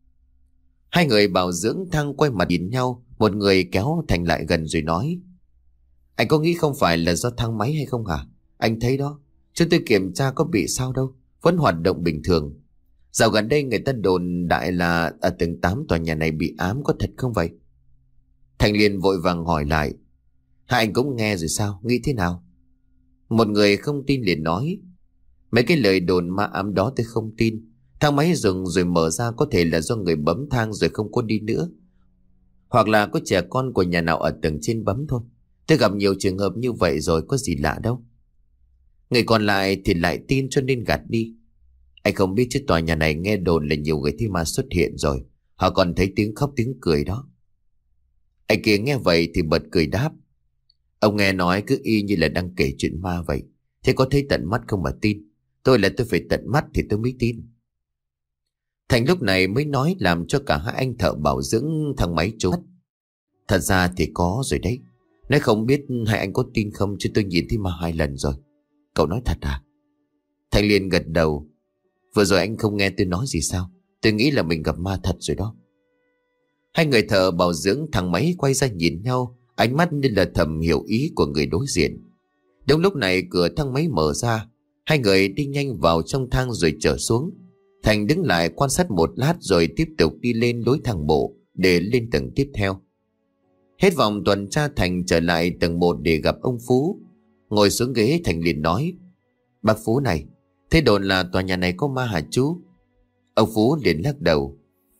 Hai người bảo dưỡng thang quay mặt nhìn nhau. Một người kéo Thành lại gần rồi nói. Anh có nghĩ không phải là do thang máy hay không hả? Anh thấy đó, chúng tôi kiểm tra có bị sao đâu, vẫn hoạt động bình thường. Dạo gần đây người ta đồn đại là ở tầng tám tòa nhà này bị ám, có thật không vậy? Thành liền vội vàng hỏi lại. Hai anh cũng nghe rồi sao, nghĩ thế nào? Một người không tin liền nói. Mấy cái lời đồn ma ám đó tôi không tin. Thang máy dừng rồi mở ra có thể là do người bấm thang rồi không có đi nữa, hoặc là có trẻ con của nhà nào ở tầng trên bấm thôi. Tôi gặp nhiều trường hợp như vậy rồi, có gì lạ đâu. Người còn lại thì lại tin cho nên gạt đi. Anh không biết chứ tòa nhà này nghe đồn là nhiều người thấy ma xuất hiện rồi. Họ còn thấy tiếng khóc tiếng cười đó. Anh kia nghe vậy thì bật cười đáp. Ông nghe nói cứ y như là đang kể chuyện ma vậy. Thế có thấy tận mắt không mà tin? Tôi là tôi phải tận mắt thì tôi mới tin. Thành lúc này mới nói làm cho cả hai anh thợ bảo dưỡng thang máy trốn. Thật ra thì có rồi đấy. Nói không biết hai anh có tin không, chứ tôi nhìn thấy ma hai lần rồi. Cậu nói thật à? Thành liền gật đầu. Vừa rồi anh không nghe tôi nói gì sao? Tôi nghĩ là mình gặp ma thật rồi đó. Hai người thợ bảo dưỡng thang máy quay ra nhìn nhau, ánh mắt như là thầm hiểu ý của người đối diện. Đúng lúc này cửa thang máy mở ra, hai người đi nhanh vào trong thang rồi trở xuống. Thành đứng lại quan sát một lát rồi tiếp tục đi lên lối thang bộ để lên tầng tiếp theo. Hết vòng tuần tra, Thành trở lại tầng một để gặp ông Phú. Ngồi xuống ghế, Thành liền nói: Bác Phú này, thế đồn là tòa nhà này có ma hả chú? Ông Phú liền lắc đầu: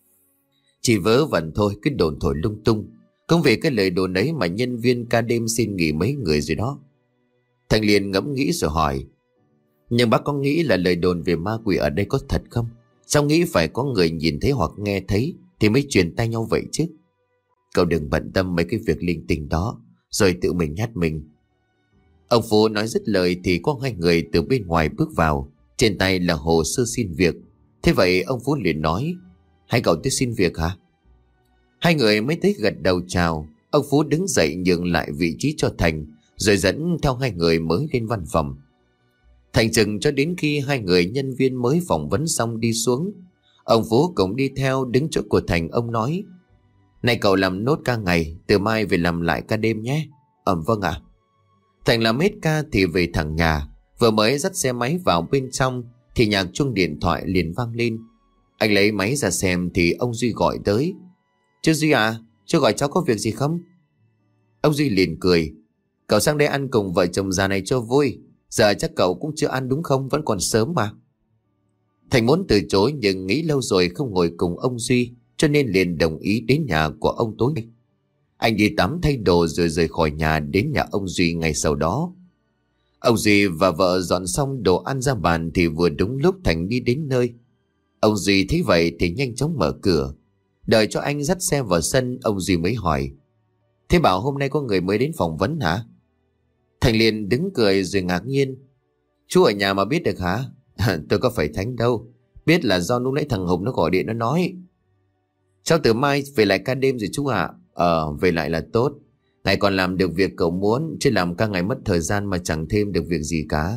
Chỉ vớ vẩn thôi, cứ đồn thổi lung tung. Không vì cái lời đồn ấy mà nhân viên ca đêm xin nghỉ mấy người rồi đó. Thành liền ngẫm nghĩ rồi hỏi: Nhưng bác có nghĩ là lời đồn về ma quỷ ở đây có thật không? Sao nghĩ phải có người nhìn thấy hoặc nghe thấy thì mới truyền tay nhau vậy chứ? Cậu đừng bận tâm mấy cái việc linh tinh đó rồi tự mình nhát mình. Ông Phú nói dứt lời thì có hai người từ bên ngoài bước vào, trên tay là hồ sơ xin việc. Thế vậy ông Phú liền nói: Hai cậu tới xin việc hả? Hai người mới thấy gật đầu chào. Ông Phú đứng dậy nhường lại vị trí cho Thành, rồi dẫn theo hai người mới lên văn phòng. Thành chừng cho đến khi hai người nhân viên mới phỏng vấn xong đi xuống, ông Phú cũng đi theo đứng chỗ của Thành. Ông nói: Này cậu làm nốt ca ngày, từ mai về làm lại ca đêm nhé. Ẩm vâng ạ. Thành làm hết ca thì về thẳng nhà. Vừa mới dắt xe máy vào bên trong thì nhạc chuông điện thoại liền vang lên. Anh lấy máy ra xem thì ông Duy gọi tới. Chú Duy à, chú gọi cháu có việc gì không? Ông Duy liền cười: Cậu sang đây ăn cùng vợ chồng già này cho vui. Giờ chắc cậu cũng chưa ăn đúng không? Vẫn còn sớm mà. Thành muốn từ chối nhưng nghĩ lâu rồi không ngồi cùng ông Duy, cho nên liền đồng ý đến nhà của ông tối. Anh đi tắm thay đồ rồi rời khỏi nhà đến nhà ông Duy ngay sau đó. Ông Duy và vợ dọn xong đồ ăn ra bàn thì vừa đúng lúc Thành đi đến nơi. Ông Duy thấy vậy thì nhanh chóng mở cửa. Đợi cho anh dắt xe vào sân, ông Duy mới hỏi: Thế bảo hôm nay có người mới đến phỏng vấn hả? Thành liền đứng cười rồi ngạc nhiên: Chú ở nhà mà biết được hả? Tôi có phải thánh đâu. Biết là do lúc nãy thằng Hùng nó gọi điện nó nói. Cháu từ mai về lại ca đêm rồi chú ạ. Ờ về lại là tốt. Ngày còn làm được việc cậu muốn, chứ làm ca ngày mất thời gian mà chẳng thêm được việc gì cả.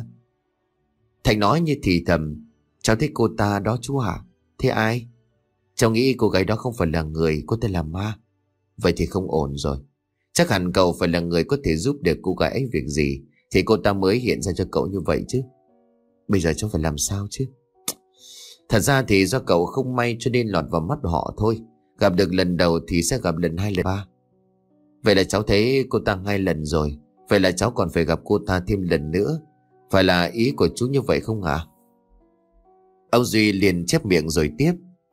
Thành nói như thì thầm: Cháu thấy cô ta đó chú hả? Thế ai? Cháu nghĩ cô gái đó không phải là người, cô ta là ma. Vậy thì không ổn rồi. Chắc hẳn cậu phải là người có thể giúp được cô gái ấy việc gì thì cô ta mới hiện ra cho cậu như vậy chứ. Bây giờ cháu phải làm sao chứ? Thật ra thì do cậu không may cho nên lọt vào mắt họ thôi. Gặp được lần đầu thì sẽ gặp lần hai lần ba. Vậy là cháu thấy cô ta hai lần rồi. Vậy là cháu còn phải gặp cô ta thêm lần nữa. Phải là ý của chú như vậy không hả? Ông Duy liền chép miệng rồi tiếp: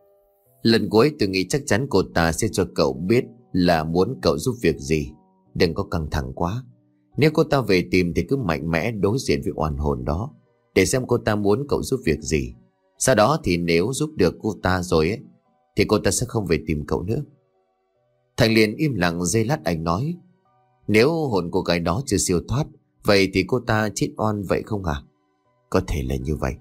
Lần cuối tôi nghĩ chắc chắn cô ta sẽ cho cậu biết là muốn cậu giúp việc gì. Đừng có căng thẳng quá. Nếu cô ta về tìm thì cứ mạnh mẽ đối diện với oan hồn đó, để xem cô ta muốn cậu giúp việc gì. Sau đó thì nếu giúp được cô ta rồi ấy, thì cô ta sẽ không về tìm cậu nữa. Thành liền im lặng giây lát, anh nói: Nếu hồn cô gái đó chưa siêu thoát, vậy thì cô ta chết oan vậy không hả? Có thể là như vậy.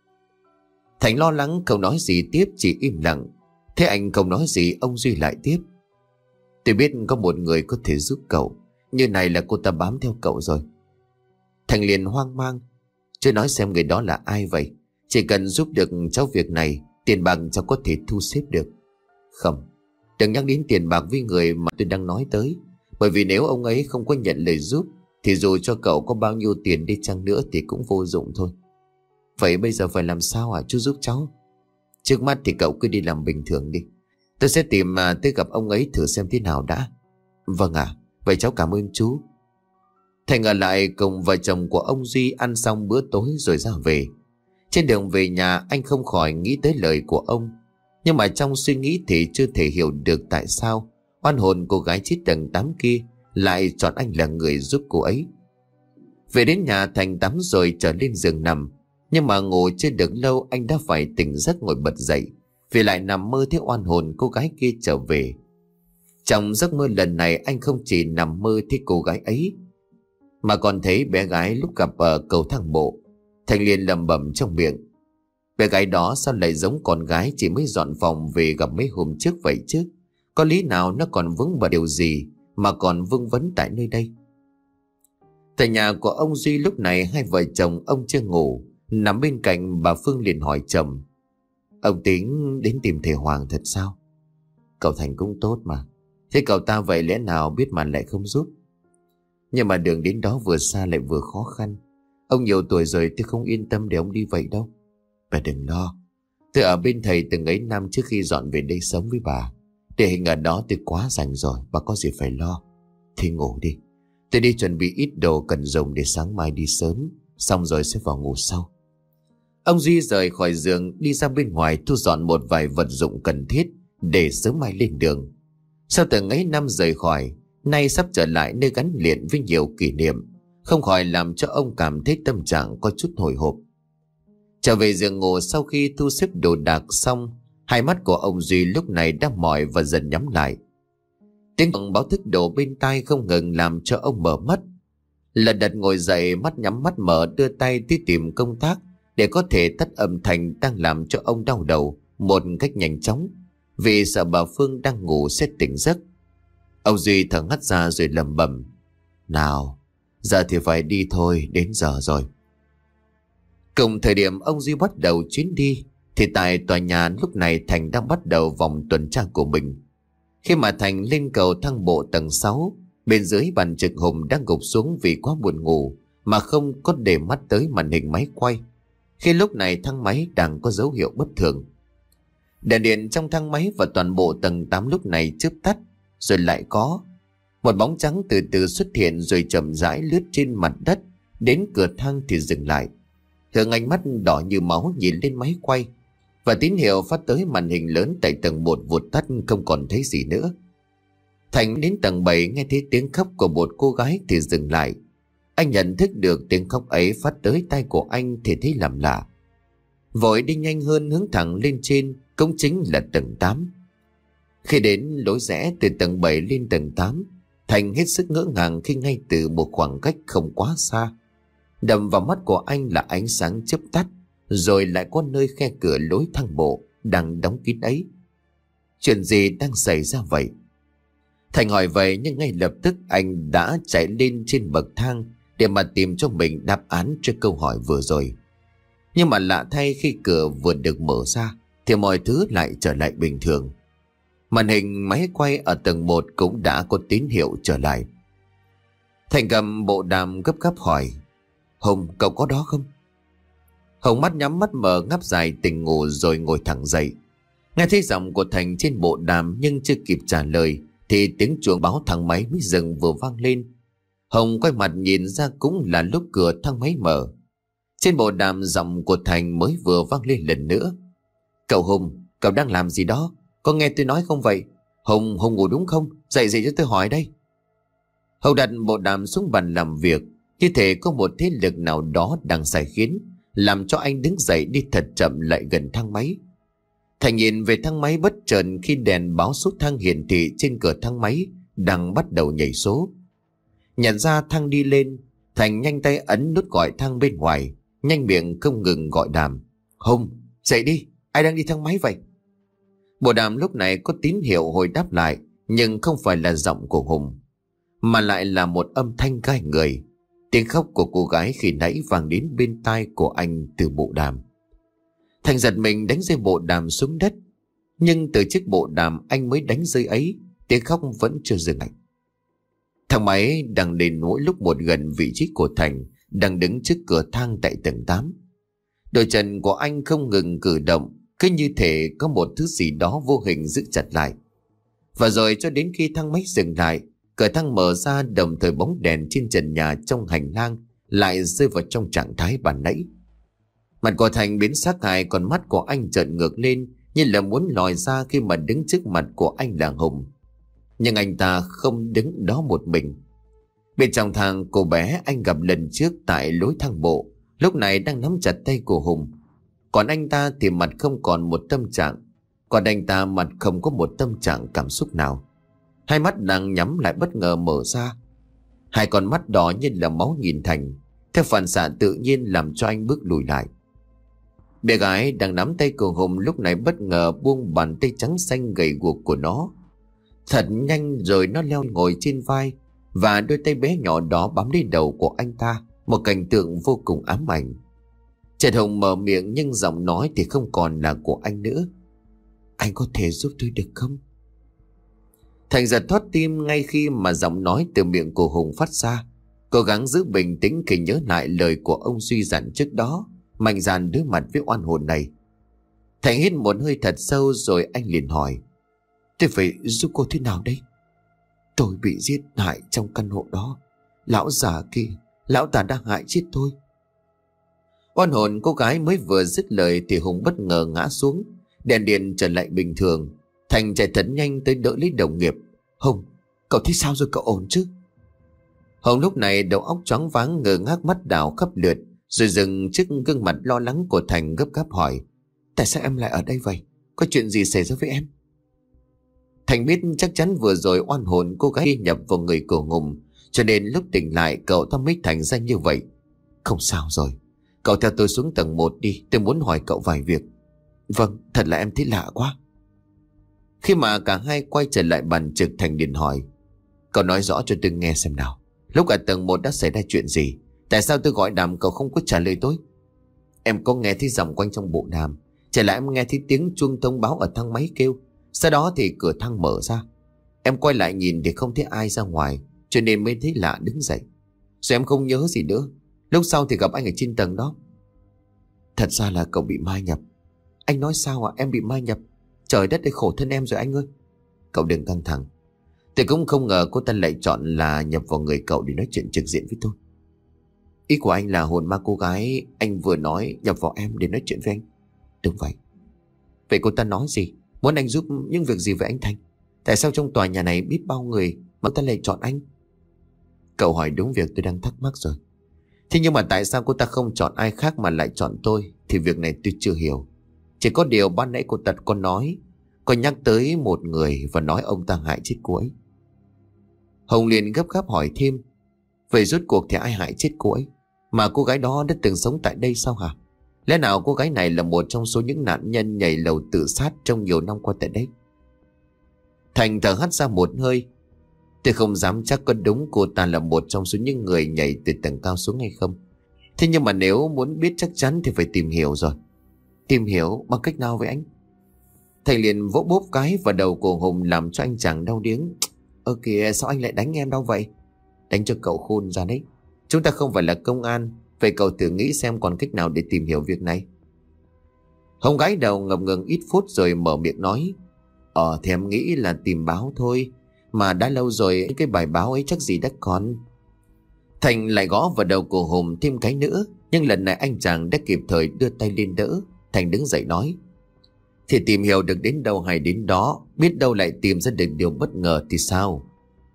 Thành lo lắng không nói gì tiếp, chỉ im lặng. Thế anh không nói gì, ông Duy lại tiếp: Tôi biết có một người có thể giúp cậu. Như này là cô ta bám theo cậu rồi. Thành liền hoang mang: Chưa nói xem người đó là ai vậy? Chỉ cần giúp được cháu việc này, tiền bạc cháu có thể thu xếp được. Không, đừng nhắc đến tiền bạc với người mà tôi đang nói tới. Bởi vì nếu ông ấy không có nhận lời giúp thì dù cho cậu có bao nhiêu tiền đi chăng nữa thì cũng vô dụng thôi. Vậy bây giờ phải làm sao hả chú giúp cháu? Trước mắt thì cậu cứ đi làm bình thường đi. Tôi sẽ tìm mà tới gặp ông ấy thử xem thế nào đã. Vâng ạ, à, vậy cháu cảm ơn chú. Thành ở lại cùng vợ chồng của ông Duy ăn xong bữa tối rồi ra về. Trên đường về nhà anh không khỏi nghĩ tới lời của ông. Nhưng mà trong suy nghĩ thì chưa thể hiểu được tại sao oan hồn cô gái chết tầng tám kia lại chọn anh là người giúp cô ấy. Về đến nhà Thành tắm rồi trở lên giường nằm. Nhưng mà ngủ chưa được lâu anh đã phải tỉnh giấc ngồi bật dậy, vì lại nằm mơ thấy oan hồn cô gái kia trở về. Trong giấc mơ lần này anh không chỉ nằm mơ thấy cô gái ấy, mà còn thấy bé gái lúc gặp ở cầu thang bộ. Thành liền lẩm bẩm trong miệng: Bé gái đó sao lại giống con gái chỉ mới dọn phòng về gặp mấy hôm trước vậy chứ? Có lý nào nó còn vướng bận điều gì mà còn vương vấn tại nơi đây? Tại nhà của ông Duy lúc này hai vợ chồng ông chưa ngủ. Nằm bên cạnh bà Phương liền hỏi chồng: Ông tính đến tìm thầy Hoàng thật sao? Cậu Thành cũng tốt mà. Thế cậu ta vậy lẽ nào biết mà lại không giúp? Nhưng mà đường đến đó vừa xa lại vừa khó khăn. Ông nhiều tuổi rồi, tôi không yên tâm để ông đi vậy đâu. Bà đừng lo. Tôi ở bên thầy từng ấy năm trước khi dọn về đây sống với bà. Địa hình ở đó tôi quá rành rồi, bà có gì phải lo. Thì ngủ đi. Tôi đi chuẩn bị ít đồ cần dùng để sáng mai đi sớm, xong rồi sẽ vào ngủ sau. Ông Duy rời khỏi giường đi ra bên ngoài thu dọn một vài vật dụng cần thiết để sớm mai lên đường. Sau từng ấy năm rời khỏi, nay sắp trở lại nơi gắn liền với nhiều kỷ niệm, không khỏi làm cho ông cảm thấy tâm trạng có chút hồi hộp. Trở về giường ngủ sau khi thu xếp đồ đạc xong, hai mắt của ông Duy lúc này đã mỏi và dần nhắm lại. Tiếng động báo thức đổ bên tai không ngừng làm cho ông mở mắt. Lật đật ngồi dậy, mắt nhắm mắt mở, đưa tay đi tìm công tắc để có thể tắt âm thanh đang làm cho ông đau đầu một cách nhanh chóng, vì sợ bà Phương đang ngủ sẽ tỉnh giấc. Ông Duy thở hắt ra rồi lẩm bẩm: Nào, giờ thì phải đi thôi, đến giờ rồi. Cùng thời điểm ông Duy bắt đầu chuyến đi thì tại tòa nhà lúc này Thành đang bắt đầu vòng tuần tra của mình. Khi mà Thành lên cầu thang bộ tầng sáu, bên dưới bàn trực Hùng đang gục xuống vì quá buồn ngủ mà không có để mắt tới màn hình máy quay. Khi lúc này thang máy đang có dấu hiệu bất thường. Đèn điện trong thang máy và toàn bộ tầng tám lúc này chớp tắt, rồi lại có một bóng trắng từ từ xuất hiện rồi chậm rãi lướt trên mặt đất đến cửa thang thì dừng lại. Hương ánh mắt đỏ như máu nhìn lên máy quay, và tín hiệu phát tới màn hình lớn tại tầng một vụt tắt, không còn thấy gì nữa. Thành đến tầng bảy nghe thấy tiếng khóc của một cô gái thì dừng lại. Anh nhận thức được tiếng khóc ấy phát tới tai của anh thì thấy làm lạ. Vội đi nhanh hơn hướng thẳng lên trên, cũng chính là tầng tám. Khi đến lối rẽ từ tầng bảy lên tầng tám, Thành hết sức ngỡ ngàng khi ngay từ một khoảng cách không quá xa, đầm vào mắt của anh là ánh sáng chớp tắt, rồi lại có nơi khe cửa lối thang bộ đang đóng kín ấy. Chuyện gì đang xảy ra vậy? Thành hỏi vậy nhưng ngay lập tức anh đã chạy lên trên bậc thang để mà tìm cho mình đáp án cho câu hỏi vừa rồi. Nhưng mà lạ thay, khi cửa vừa được mở ra thì mọi thứ lại trở lại bình thường. Màn hình máy quay ở tầng một cũng đã có tín hiệu trở lại. Thành cầm bộ đàm gấp gáp hỏi: Hùng, cậu có đó không? Hùng mắt nhắm mắt mở ngáp dài tỉnh ngủ rồi ngồi thẳng dậy. Nghe thấy giọng của Thành trên bộ đàm nhưng chưa kịp trả lời thì tiếng chuông báo thang máy mới dừng vừa vang lên. Hùng quay mặt nhìn ra cũng là lúc cửa thang máy mở. Trên bộ đàm giọng của Thành mới vừa vang lên lần nữa: Cậu Hùng, cậu đang làm gì đó? Có nghe tôi nói không vậy? Hùng, Hùng ngủ đúng không? Dậy dậy cho tôi hỏi đây. Hùng đặt bộ đàm xuống bàn làm việc, như thể có một thế lực nào đó đang sai khiến, làm cho anh đứng dậy đi thật chậm lại gần thang máy. Thành nhìn về thang máy bất chợt khi đèn báo số thang hiển thị trên cửa thang máy đang bắt đầu nhảy số. Nhận ra thang đi lên, Thành nhanh tay ấn nút gọi thang bên ngoài, nhanh miệng không ngừng gọi đàm: Hùng, dậy đi, ai đang đi thang máy vậy? Bộ đàm lúc này có tín hiệu hồi đáp lại, nhưng không phải là giọng của Hùng, mà lại là một âm thanh gai người. Tiếng khóc của cô gái khi nãy vang đến bên tai của anh từ bộ đàm. Thành giật mình đánh rơi bộ đàm xuống đất, nhưng từ chiếc bộ đàm anh mới đánh rơi ấy, tiếng khóc vẫn chưa dừng lại. Thang máy đang đến mỗi lúc một gần vị trí của Thành đang đứng trước cửa thang tại tầng tám. Đôi chân của anh không ngừng cử động, cứ như thể có một thứ gì đó vô hình giữ chặt lại. Và rồi cho đến khi thang máy dừng lại, cửa thang mở ra, đồng thời bóng đèn trên trần nhà trong hành lang lại rơi vào trong trạng thái bàn nãy. Mặt của Thành biến sắc hại, còn mắt của anh trợn ngược lên như là muốn lòi ra khi mà đứng trước mặt của anh là Hùng. Nhưng anh ta không đứng đó một mình. Bên trong thang, cô bé anh gặp lần trước tại lối thang bộ lúc này đang nắm chặt tay của Hùng. Còn anh ta thì mặt không còn một tâm trạng. Còn anh ta mặt không có một tâm trạng cảm xúc nào. Hai mắt đang nhắm lại bất ngờ mở ra. Hai con mắt đỏ như là máu nhìn Thành, theo phản xạ tự nhiên làm cho anh bước lùi lại. Bé gái đang nắm tay của Hùng lúc này bất ngờ buông bàn tay trắng xanh gầy guộc của nó. Thật nhanh rồi nó leo ngồi trên vai, và đôi tay bé nhỏ đó bám lên đầu của anh ta. Một cảnh tượng vô cùng ám ảnh. Trần Hùng mở miệng nhưng giọng nói thì không còn là của anh nữa. Anh có thể giúp tôi được không? Thành giật thót tim ngay khi mà giọng nói từ miệng của Hùng phát ra. Cố gắng giữ bình tĩnh khi nhớ lại lời của ông Duy dặn trước đó, mạnh dạn đối mặt với oan hồn này. Thành hít một hơi thật sâu rồi anh liền hỏi: Tôi phải giúp cô thế nào đây? Tôi bị giết hại trong căn hộ đó. Lão già kia, lão ta đang hại chết tôi. Oan hồn cô gái mới vừa dứt lời thì Hùng bất ngờ ngã xuống. Đèn điện trở lại bình thường. Thành chạy thật nhanh tới đỡ lấy đồng nghiệp. Hùng, cậu thấy sao rồi, cậu ổn chứ? Hùng lúc này đầu óc choáng váng, ngơ ngác mắt đảo khắp lượt, rồi dừng trước gương mặt lo lắng của Thành, gấp gáp hỏi: Tại sao em lại ở đây vậy? Có chuyện gì xảy ra với em? Thành biết chắc chắn vừa rồi oan hồn cô gái nhập vào người của Hùng, cho nên lúc tỉnh lại cậu ta mới thành ra như vậy. Không sao rồi, cậu theo tôi xuống tầng một đi, tôi muốn hỏi cậu vài việc. Vâng, thật là em thấy lạ quá. Khi mà cả hai quay trở lại bàn trực, Thành liền hỏi: Cậu nói rõ cho tôi nghe xem nào. Lúc ở tầng một đã xảy ra chuyện gì? Tại sao tôi gọi đàm cậu không có trả lời tôi? Em có nghe thấy giọng quanh trong bộ đàm, trở lại em nghe thấy tiếng chuông thông báo ở thang máy kêu. Sau đó thì cửa thang mở ra. Em quay lại nhìn thì không thấy ai ra ngoài, cho nên mới thấy lạ đứng dậy. Rồi em không nhớ gì nữa. Lúc sau thì gặp anh ở trên tầng đó. Thật ra là cậu bị ma nhập. Anh nói sao à? Em bị ma nhập? Trời đất ơi, khổ thân em rồi anh ơi. Cậu đừng căng thẳng. Tôi cũng không ngờ cô ta lại chọn là nhập vào người cậu để nói chuyện trực diện với tôi. Ý của anh là hồn ma cô gái anh vừa nói nhập vào em để nói chuyện với anh? Đúng vậy. Vậy cô ta nói gì? Muốn anh giúp những việc gì với anh Thành? Tại sao trong tòa nhà này biết bao người mà cô ta lại chọn anh? Cậu hỏi đúng việc tôi đang thắc mắc rồi. Thế nhưng mà tại sao cô ta không chọn ai khác mà lại chọn tôi? Thì việc này tôi chưa hiểu. Chỉ có điều ban nãy cô ta có nói, có nhắc tới một người và nói ông ta hại chết cô ấy. Hồng liền gấp gáp hỏi thêm: Vậy rốt cuộc thì ai hại chết cô ấy? Mà cô gái đó đã từng sống tại đây sao hả? Lẽ nào cô gái này là một trong số những nạn nhân nhảy lầu tự sát trong nhiều năm qua tại đây? Thành thở hắt ra một hơi. Tôi không dám chắc có đúng cô ta là một trong số những người nhảy từ tầng cao xuống hay không. Thế nhưng mà nếu muốn biết chắc chắn thì phải tìm hiểu rồi. Tìm hiểu bằng cách nào vậy anh? Thành liền vỗ bốp cái vào đầu của Hùng làm cho anh chàng đau điếng. Ơ kìa, sao anh lại đánh em đau vậy? Đánh cho cậu khôn ra đấy. Chúng ta không phải là công an. Vậy cậu thử nghĩ xem còn cách nào để tìm hiểu việc này. Hồng gái đầu ngập ngừng ít phút rồi mở miệng nói: Ờ thì em nghĩ là tìm báo thôi. Mà đã lâu rồi cái bài báo ấy chắc gì đã còn. Thành lại gõ vào đầu của Hùng thêm cái nữa. Nhưng lần này anh chàng đã kịp thời đưa tay lên đỡ. Thành đứng dậy nói: Thì tìm hiểu được đến đâu hay đến đó. Biết đâu lại tìm ra được điều bất ngờ thì sao?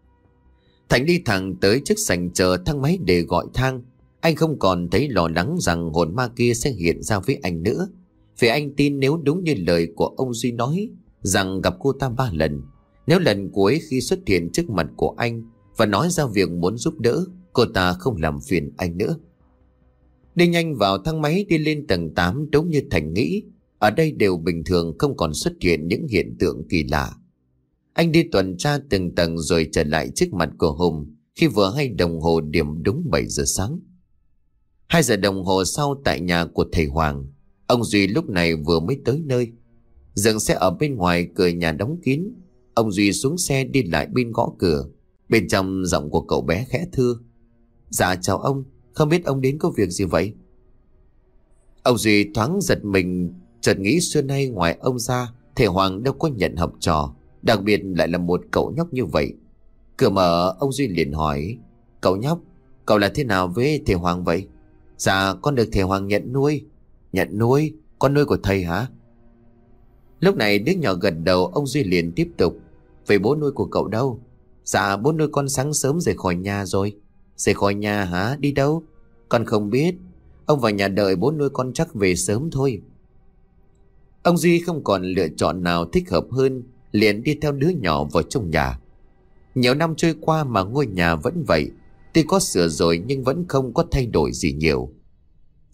Thành đi thẳng tới chiếc sảnh chờ thang máy để gọi thang. Anh không còn thấy lo lắng rằng hồn ma kia sẽ hiện ra với anh nữa. Vì anh tin nếu đúng như lời của ông Duy nói, rằng gặp cô ta ba lần. Nếu lần cuối khi xuất hiện trước mặt của anh và nói ra việc muốn giúp đỡ, cô ta không làm phiền anh nữa. Đi nhanh vào thang máy đi lên tầng tám, đúng như Thành nghĩ. Ở đây đều bình thường, không còn xuất hiện những hiện tượng kỳ lạ. Anh đi tuần tra từng tầng rồi trở lại trước mặt của Hùng khi vừa hay đồng hồ điểm đúng bảy giờ sáng. Hai giờ đồng hồ sau tại nhà của thầy Hoàng, ông Duy lúc này vừa mới tới nơi. Dừng xe ở bên ngoài, cửa nhà đóng kín. Ông Duy xuống xe đi lại bên gõ cửa. Bên trong giọng của cậu bé khẽ thưa: Dạ chào ông, không biết ông đến có việc gì vậy? Ông Duy thoáng giật mình, chợt nghĩ xưa nay ngoài ông ra thầy Hoàng đâu có nhận học trò, đặc biệt lại là một cậu nhóc như vậy. Cửa mở, ông Duy liền hỏi: Cậu nhóc, cậu là thế nào với thầy Hoàng vậy? Dạ con được thầy Hoàng nhận nuôi. Nhận nuôi? Con nuôi của thầy hả? Lúc này đứa nhỏ gật đầu. Ông Duy liền tiếp tục: Vậy bố nuôi của cậu đâu? Dạ bố nuôi con sáng sớm rời khỏi nhà rồi. Rời khỏi nhà hả? Đi đâu? Con không biết. Ông vào nhà đợi bố nuôi con chắc về sớm thôi. Ông Duy không còn lựa chọn nào thích hợp hơn, liền đi theo đứa nhỏ vào trong nhà. Nhiều năm trôi qua mà ngôi nhà vẫn vậy. Tuy có sửa rồi nhưng vẫn không có thay đổi gì nhiều.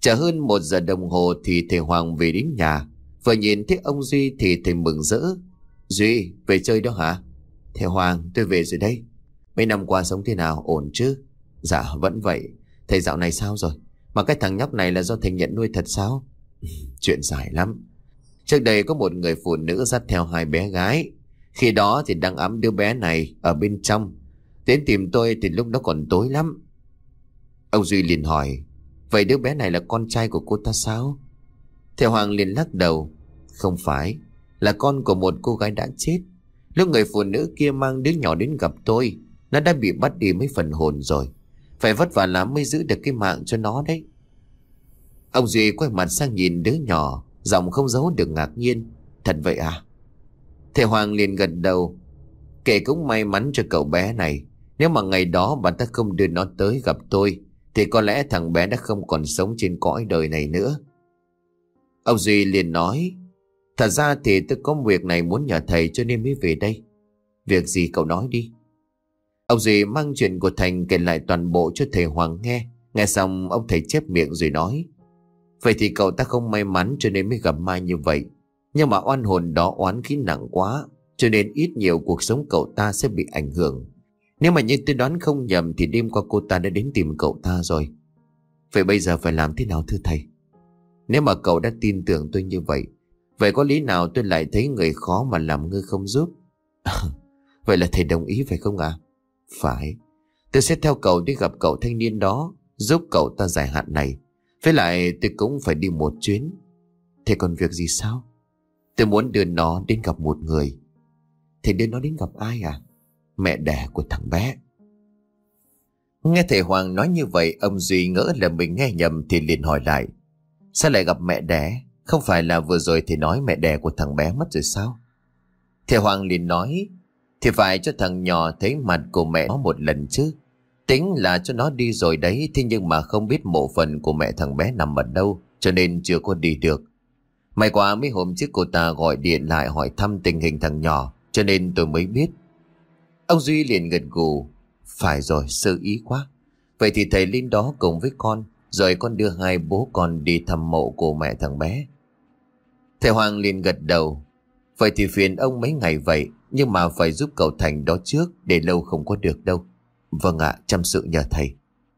Chờ hơn một giờ đồng hồ thì thầy Hoàng về đến nhà. Vừa nhìn thấy ông Duy thì thầy mừng rỡ. Duy, về chơi đó hả? Thầy Hoàng, tôi về rồi đây. Mấy năm qua sống thế nào, ổn chứ? Dạ vẫn vậy. Thầy dạo này sao rồi? Mà cái thằng nhóc này là do thầy nhận nuôi thật sao? Chuyện dài lắm. Trước đây có một người phụ nữ dắt theo hai bé gái. Khi đó thì đang ẵm đứa bé này ở bên trong. Đến tìm tôi thì lúc đó còn tối lắm. Ông Duy liền hỏi, vậy đứa bé này là con trai của cô ta sao? Thầy Hoàng liền lắc đầu, không phải, là con của một cô gái đã chết. Lúc người phụ nữ kia mang đứa nhỏ đến gặp tôi, nó đã bị bắt đi mấy phần hồn rồi. Phải vất vả lắm mới giữ được cái mạng cho nó đấy. Ông Duy quay mặt sang nhìn đứa nhỏ, giọng không giấu được ngạc nhiên. Thật vậy à? Thầy Hoàng liền gật đầu. Kể cũng may mắn cho cậu bé này. Nếu mà ngày đó bà ta không đưa nó tới gặp tôi thì có lẽ thằng bé đã không còn sống trên cõi đời này nữa. Ông Duy liền nói, thật ra thì tôi có việc này muốn nhờ thầy cho nên mới về đây. Việc gì cậu nói đi. Ông Duy mang chuyện của Thành kể lại toàn bộ cho thầy Hoàng nghe. Nghe xong ông thầy chép miệng rồi nói, vậy thì cậu ta không may mắn cho nên mới gặp ma như vậy. Nhưng mà oan hồn đó oán khí nặng quá, cho nên ít nhiều cuộc sống cậu ta sẽ bị ảnh hưởng. Nếu mà như tôi đoán không nhầm thì đêm qua cô ta đã đến tìm cậu ta rồi. Vậy bây giờ phải làm thế nào thưa thầy? Nếu mà cậu đã tin tưởng tôi như vậy, vậy có lý nào tôi lại thấy người khó mà làm ngơ không giúp? Vậy là thầy đồng ý phải không ạ? À? Phải. Tôi sẽ theo cậu đi gặp cậu thanh niên đó, giúp cậu ta giải hạn này. Với lại tôi cũng phải đi một chuyến. Thế còn việc gì sao? Tôi muốn đưa nó đến gặp một người. Thầy đưa nó đến gặp ai à? Mẹ đẻ của thằng bé. Nghe thầy Hoàng nói như vậy, ông Duy ngỡ là mình nghe nhầm thì liền hỏi lại, sao lại gặp mẹ đẻ? Không phải là vừa rồi thầy nói mẹ đẻ của thằng bé mất rồi sao? Thầy Hoàng liền nói, thì phải cho thằng nhỏ thấy mặt của mẹ nó một lần chứ. Tính là cho nó đi rồi đấy, thế nhưng mà không biết mộ phần của mẹ thằng bé nằm ở đâu, cho nên chưa có đi được. May quá mấy hôm trước cô ta gọi điện lại hỏi thăm tình hình thằng nhỏ, cho nên tôi mới biết. Ông Duy liền gật gù, phải rồi, sơ ý quá. Vậy thì thầy lên đó cùng với con, rồi con đưa hai bố con đi thăm mộ của mẹ thằng bé. Thầy Hoàng liền gật đầu, vậy thì phiền ông mấy ngày vậy, nhưng mà phải giúp cậu Thành đó trước, để lâu không có được đâu. Vâng ạ, chăm sự nhờ thầy.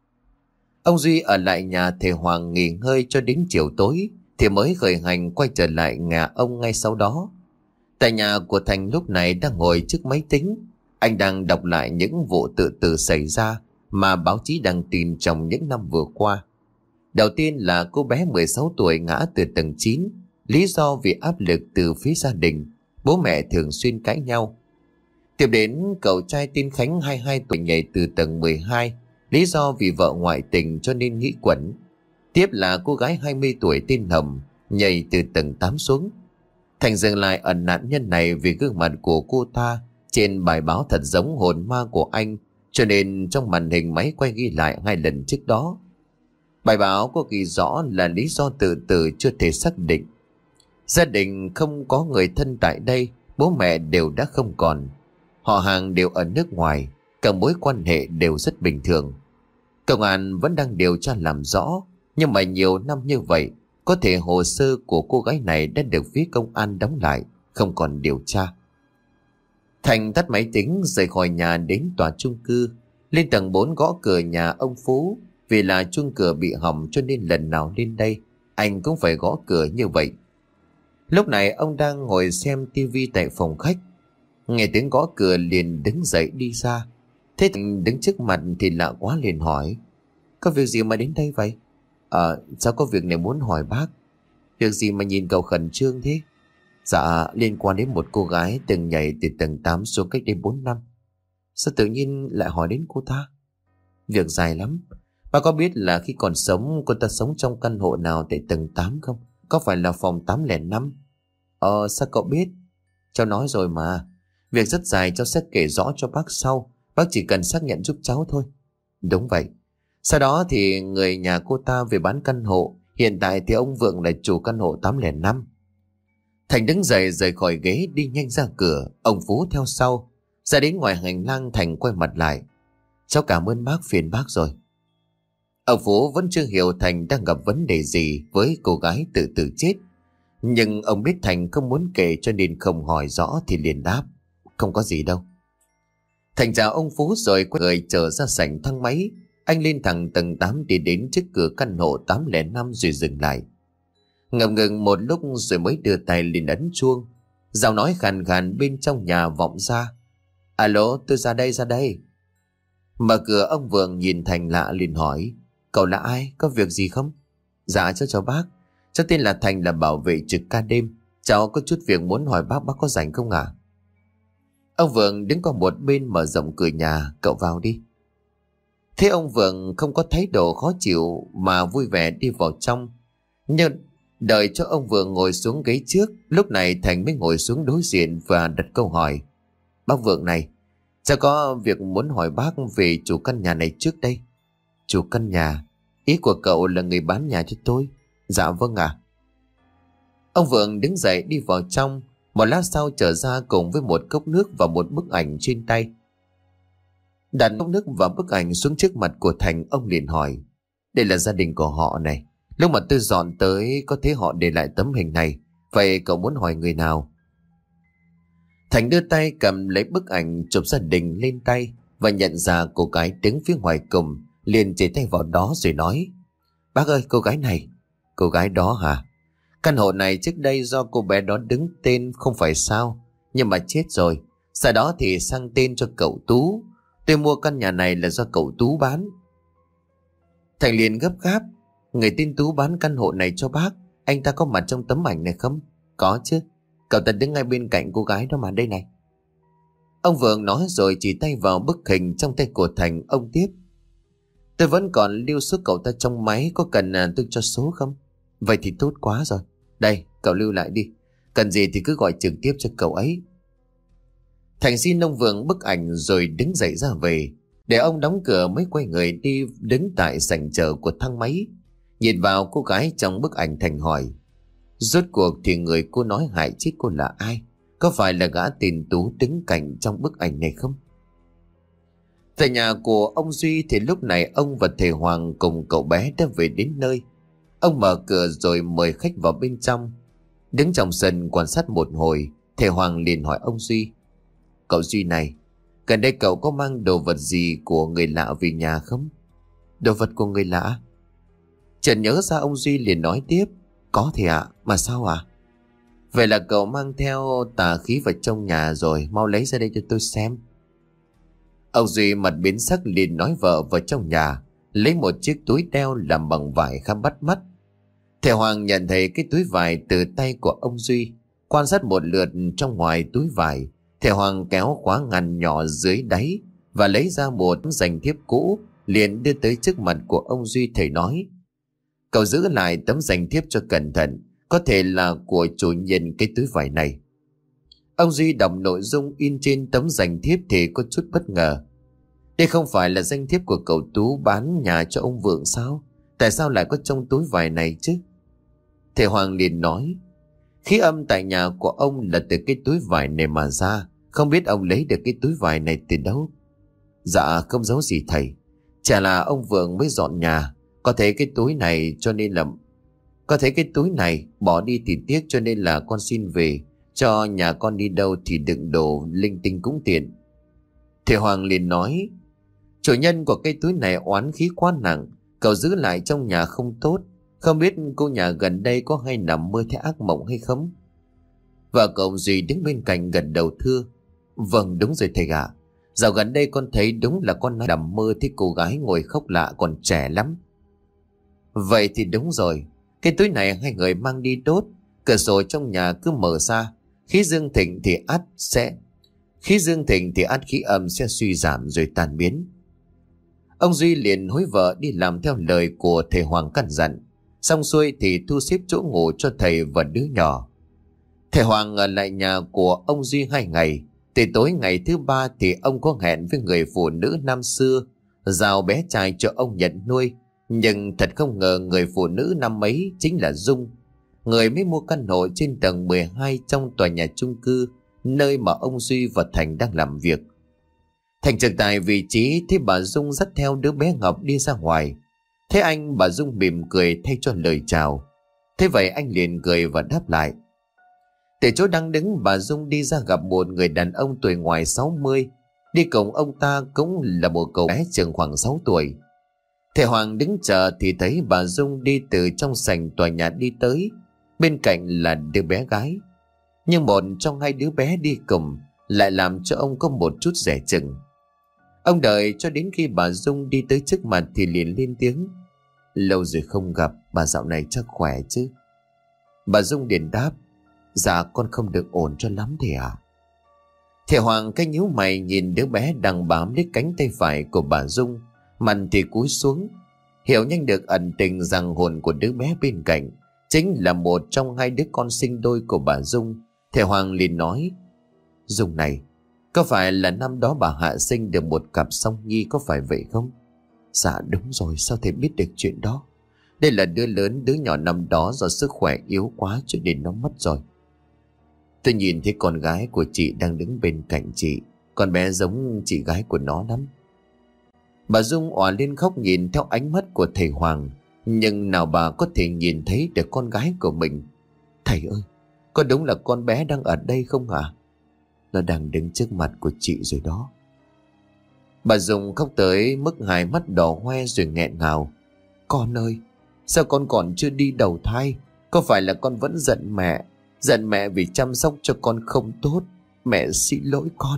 Ông Duy ở lại nhà thầy Hoàng nghỉ ngơi cho đến chiều tối, thì mới khởi hành quay trở lại nhà ông ngay sau đó. Tại nhà của Thành lúc này đang ngồi trước máy tính. Anh đang đọc lại những vụ tự tử xảy ra mà báo chí đăng tin trong những năm vừa qua. Đầu tiên là cô bé mười sáu tuổi ngã từ tầng chín, lý do vì áp lực từ phía gia đình, bố mẹ thường xuyên cãi nhau. Tiếp đến cậu trai tên Khánh hai mươi hai tuổi nhảy từ tầng mười hai, lý do vì vợ ngoại tình cho nên nghĩ quẩn. Tiếp là cô gái hai mươi tuổi tên Hồng nhảy từ tầng tám xuống. Thành dừng lại ở nạn nhân này vì gương mặt của cô ta trên bài báo thật giống hồn ma của anh, cho nên trong màn hình máy quay ghi lại hai lần trước đó. Bài báo có ghi rõ là lý do tự tử chưa thể xác định. Gia đình không có người thân tại đây, bố mẹ đều đã không còn. Họ hàng đều ở nước ngoài, cả mối quan hệ đều rất bình thường. Công an vẫn đang điều tra làm rõ, nhưng mà nhiều năm như vậy, có thể hồ sơ của cô gái này đã được phía công an đóng lại, không còn điều tra. Thành tắt máy tính rời khỏi nhà đến tòa chung cư, lên tầng bốn gõ cửa nhà ông Phú. Vì là chuông cửa bị hỏng cho nên lần nào lên đây anh cũng phải gõ cửa như vậy. Lúc này ông đang ngồi xem tivi tại phòng khách, nghe tiếng gõ cửa liền đứng dậy đi ra. Thế Thành đứng trước mặt thì lạ quá liền hỏi, có việc gì mà đến đây vậy? Ờ, sao có việc này muốn hỏi bác? Việc gì mà nhìn cậu khẩn trương thế? Dạ, liên quan đến một cô gái từng nhảy từ tầng tám xuống cách đây bốn năm. Sao tự nhiên lại hỏi đến cô ta? Việc dài lắm. Bác có biết là khi còn sống cô ta sống trong căn hộ nào tại tầng tám không? Có phải là phòng tám không năm? Ờ, sao cậu biết? Cháu nói rồi mà. Việc rất dài, cháu sẽ kể rõ cho bác sau. Bác chỉ cần xác nhận giúp cháu thôi. Đúng vậy. Sau đó thì người nhà cô ta về bán căn hộ. Hiện tại thì ông Vượng là chủ căn hộ tám không năm. Thành đứng dậy rời khỏi ghế đi nhanh ra cửa. Ông Phú theo sau. Ra đến ngoài hành lang Thành quay mặt lại. Cháu cảm ơn bác, phiền bác rồi. Ông Phú vẫn chưa hiểu Thành đang gặp vấn đề gì với cô gái tự tử chết. Nhưng ông biết Thành không muốn kể cho nên không hỏi rõ thì liền đáp. Không có gì đâu. Thành chào ông Phú rồi quay người trở ra sảnh thang máy. Anh lên thẳng tầng tám đi đến trước cửa căn hộ tám không năm rồi dừng lại. Ngập ngừng một lúc rồi mới đưa tay lên ấn chuông. Giọng nói khàn khàn bên trong nhà vọng ra. Alo, tôi ra đây ra đây. Mở cửa ông Vượng nhìn Thành lạ liền hỏi. Cậu là ai? Có việc gì không? Dạ cháu chào bác. Cháu tên là Thành, là bảo vệ trực ca đêm. Cháu có chút việc muốn hỏi bác, bác có rảnh không ạ? À? Ông Vượng đứng qua một bên mở rộng cửa nhà. Cậu vào đi. Thế ông Vượng không có thái độ khó chịu mà vui vẻ đi vào trong. Nhưng đợi cho ông Vượng ngồi xuống ghế trước, lúc này Thành mới ngồi xuống đối diện và đặt câu hỏi. Bác Vượng này, cháu có việc muốn hỏi bác về chủ căn nhà này trước đây. Chủ căn nhà? Ý của cậu là người bán nhà cho tôi? Dạ vâng ạ. À. Ông Vượng đứng dậy đi vào trong. Một lát sau trở ra cùng với một cốc nước và một bức ảnh trên tay. Đặt cốc nước và bức ảnh xuống trước mặt của Thành, ông liền hỏi. Đây là gia đình của họ này. Lúc mà tôi dọn tới có thấy họ để lại tấm hình này. Vậy cậu muốn hỏi người nào? Thành đưa tay cầm lấy bức ảnh chụp gia đình lên tay và nhận ra cô gái đứng phía ngoài cùng, liền chỉ tay vào đó rồi nói. Bác ơi, cô gái này. Cô gái đó hả? Căn hộ này trước đây do cô bé đó đứng tên không phải sao, nhưng mà chết rồi. Sau đó thì sang tên cho cậu Tú. Tôi mua căn nhà này là do cậu Tú bán. Thành liền gấp gáp. Người tên Tú bán căn hộ này cho bác, anh ta có mặt trong tấm ảnh này không? Có chứ. Cậu ta đứng ngay bên cạnh cô gái đó mà, đây này. Ông Vượng nói rồi chỉ tay vào bức hình trong tay của Thành. Ông tiếp. Tôi vẫn còn lưu số cậu ta trong máy, có cần tôi cho số không? Vậy thì tốt quá rồi. Đây, cậu lưu lại đi. Cần gì thì cứ gọi trực tiếp cho cậu ấy. Thành xin ông Vượng bức ảnh rồi đứng dậy ra về. Để ông đóng cửa mới quay người đi đứng tại sảnh chờ của thang máy. Nhìn vào cô gái trong bức ảnh, Thành hỏi. Rốt cuộc thì người cô nói hại chết cô là ai? Có phải là gã tên Tú đứng cạnh trong bức ảnh này không? Tại nhà của ông Duy thì lúc này ông và thầy Hoàng cùng cậu bé đã về đến nơi. Ông mở cửa rồi mời khách vào bên trong. Đứng trong sân quan sát một hồi, thầy Hoàng liền hỏi ông Duy. Cậu Duy này, gần đây cậu có mang đồ vật gì của người lạ về nhà không? Đồ vật của người lạ? Chợt nhớ ra ông Duy liền nói tiếp. Có thì ạ, à, mà sao ạ? À? Vậy là cậu mang theo tà khí vào trong nhà rồi, mau lấy ra đây cho tôi xem. Ông Duy mặt biến sắc liền nói vợ vào trong nhà, lấy một chiếc túi đeo làm bằng vải khá bắt mắt. Thầy Hoàng nhận thấy cái túi vải từ tay của ông Duy, quan sát một lượt trong ngoài túi vải. Thầy Hoàng kéo khóa ngăn nhỏ dưới đáy và lấy ra một tấm danh thiếp cũ, liền đưa tới trước mặt của ông Duy. Thầy nói. Cậu giữ lại tấm danh thiếp cho cẩn thận, có thể là của chủ nhân cái túi vải này. Ông Duy đọc nội dung in trên tấm danh thiếp thì có chút bất ngờ. Đây không phải là danh thiếp của cậu Tú bán nhà cho ông Vượng sao? Tại sao lại có trong túi vải này chứ? Thầy Hoàng liền nói. Khí âm tại nhà của ông là từ cái túi vải này mà ra. Không biết ông lấy được cái túi vải này từ đâu? Dạ không giấu gì thầy. Chả là ông Vượng mới dọn nhà, có thể cái túi này cho nên là Có thể cái túi này bỏ đi thì tiếc, cho nên là con xin về, cho nhà con đi đâu thì đựng đồ linh tinh cũng tiện. Thầy Hoàng liền nói. Chủ nhân của cái túi này oán khí quá nặng, cậu giữ lại trong nhà không tốt. Không biết cô nhà gần đây có hay nằm mơ thấy ác mộng hay không? Vợ cậu Duy đứng bên cạnh gật đầu thưa. Vâng đúng rồi thầy ạ. Dạo gần đây con thấy đúng là con nằm mơ thấy cô gái ngồi khóc lạ còn trẻ lắm. Vậy thì đúng rồi. Cái túi này hai người mang đi đốt. Cửa sổ trong nhà cứ mở ra, khí dương thịnh thì ắt sẽ Khí dương thịnh thì ắt khí âm sẽ suy giảm rồi tan biến. Ông Duy liền hối vợ đi làm theo lời của thầy Hoàng căn dặn. Xong xuôi thì thu xếp chỗ ngủ cho thầy và đứa nhỏ. Thầy Hoàng ở lại nhà của ông Duy hai ngày. Từ tối ngày thứ ba thì ông có hẹn với người phụ nữ năm xưa giao bé trai cho ông nhận nuôi. Nhưng thật không ngờ người phụ nữ năm ấy chính là Dung, người mới mua căn hộ trên tầng mười hai trong tòa nhà chung cư nơi mà ông Duy và Thành đang làm việc. Thành trực tại vị trí thấy bà Dung dắt theo đứa bé Ngọc đi ra ngoài. Thế anh, bà Dung mỉm cười thay cho lời chào. Thế vậy anh liền cười và đáp lại. Từ chỗ đang đứng, bà Dung đi ra gặp một người đàn ông tuổi ngoài sáu mươi. Đi cùng ông ta cũng là một cậu bé chừng khoảng sáu tuổi. Thầy Hoàng đứng chờ thì thấy bà Dung đi từ trong sảnh tòa nhà đi tới. Bên cạnh là đứa bé gái. Nhưng một trong hai đứa bé đi cùng lại làm cho ông có một chút dè chừng. Ông đợi cho đến khi bà Dung đi tới trước mặt thì liền lên tiếng. Lâu rồi không gặp, bà dạo này chắc khỏe chứ? Bà Dung liền đáp. Dạ con không được ổn cho lắm thì à? Thầy Hoàng cái nhíu mày nhìn đứa bé đang bám lấy cánh tay phải của bà Dung, mặt thì cúi xuống. Hiểu nhanh được ẩn tình rằng hồn của đứa bé bên cạnh chính là một trong hai đứa con sinh đôi của bà Dung. Thầy Hoàng liền nói. Dung này, có phải là năm đó bà hạ sinh được một cặp song nhi, có phải vậy không? Dạ đúng rồi, sao thầy biết được chuyện đó? Đây là đứa lớn, đứa nhỏ năm đó do sức khỏe yếu quá cho nên nó mất rồi. Tôi nhìn thấy con gái của chị đang đứng bên cạnh chị. Con bé giống chị gái của nó lắm. Bà Dung òa lên khóc nhìn theo ánh mắt của thầy Hoàng. Nhưng nào bà có thể nhìn thấy được con gái của mình. Thầy ơi, có đúng là con bé đang ở đây không hả? Nó đang đứng trước mặt của chị rồi đó. Bà Dung khóc tới mức hai mắt đỏ hoe rồi nghẹn ngào. Con ơi, sao con còn chưa đi đầu thai? Có phải là con vẫn giận mẹ? Giận mẹ vì chăm sóc cho con không tốt. Mẹ xin lỗi con.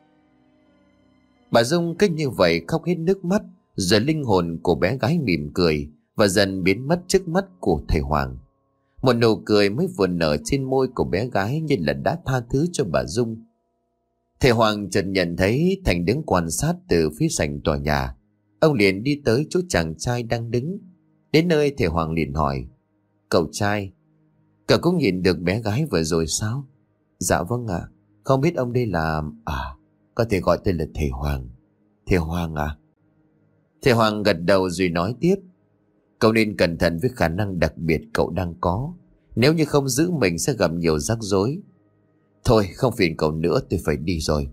Bà Dung cứ như vậy khóc hết nước mắt. Rồi linh hồn của bé gái mỉm cười và dần biến mất trước mắt của thầy Hoàng. Một nụ cười mới vừa nở trên môi của bé gái như là đã tha thứ cho bà Dung. Thầy Hoàng chợt nhận thấy Thành đứng quan sát từ phía sảnh tòa nhà. Ông liền đi tới chỗ chàng trai đang đứng. Đến nơi thầy Hoàng liền hỏi. Cậu trai, cậu cũng nhìn được bé gái vừa rồi sao? Dạ vâng ạ. À. Không biết ông đây là... À, có thể gọi tôi là thầy Hoàng. Thầy Hoàng à? Thầy Hoàng gật đầu rồi nói tiếp. Cậu nên cẩn thận với khả năng đặc biệt cậu đang có. Nếu như không giữ mình sẽ gặp nhiều rắc rối. Thôi không phiền cậu nữa, tôi phải đi rồi.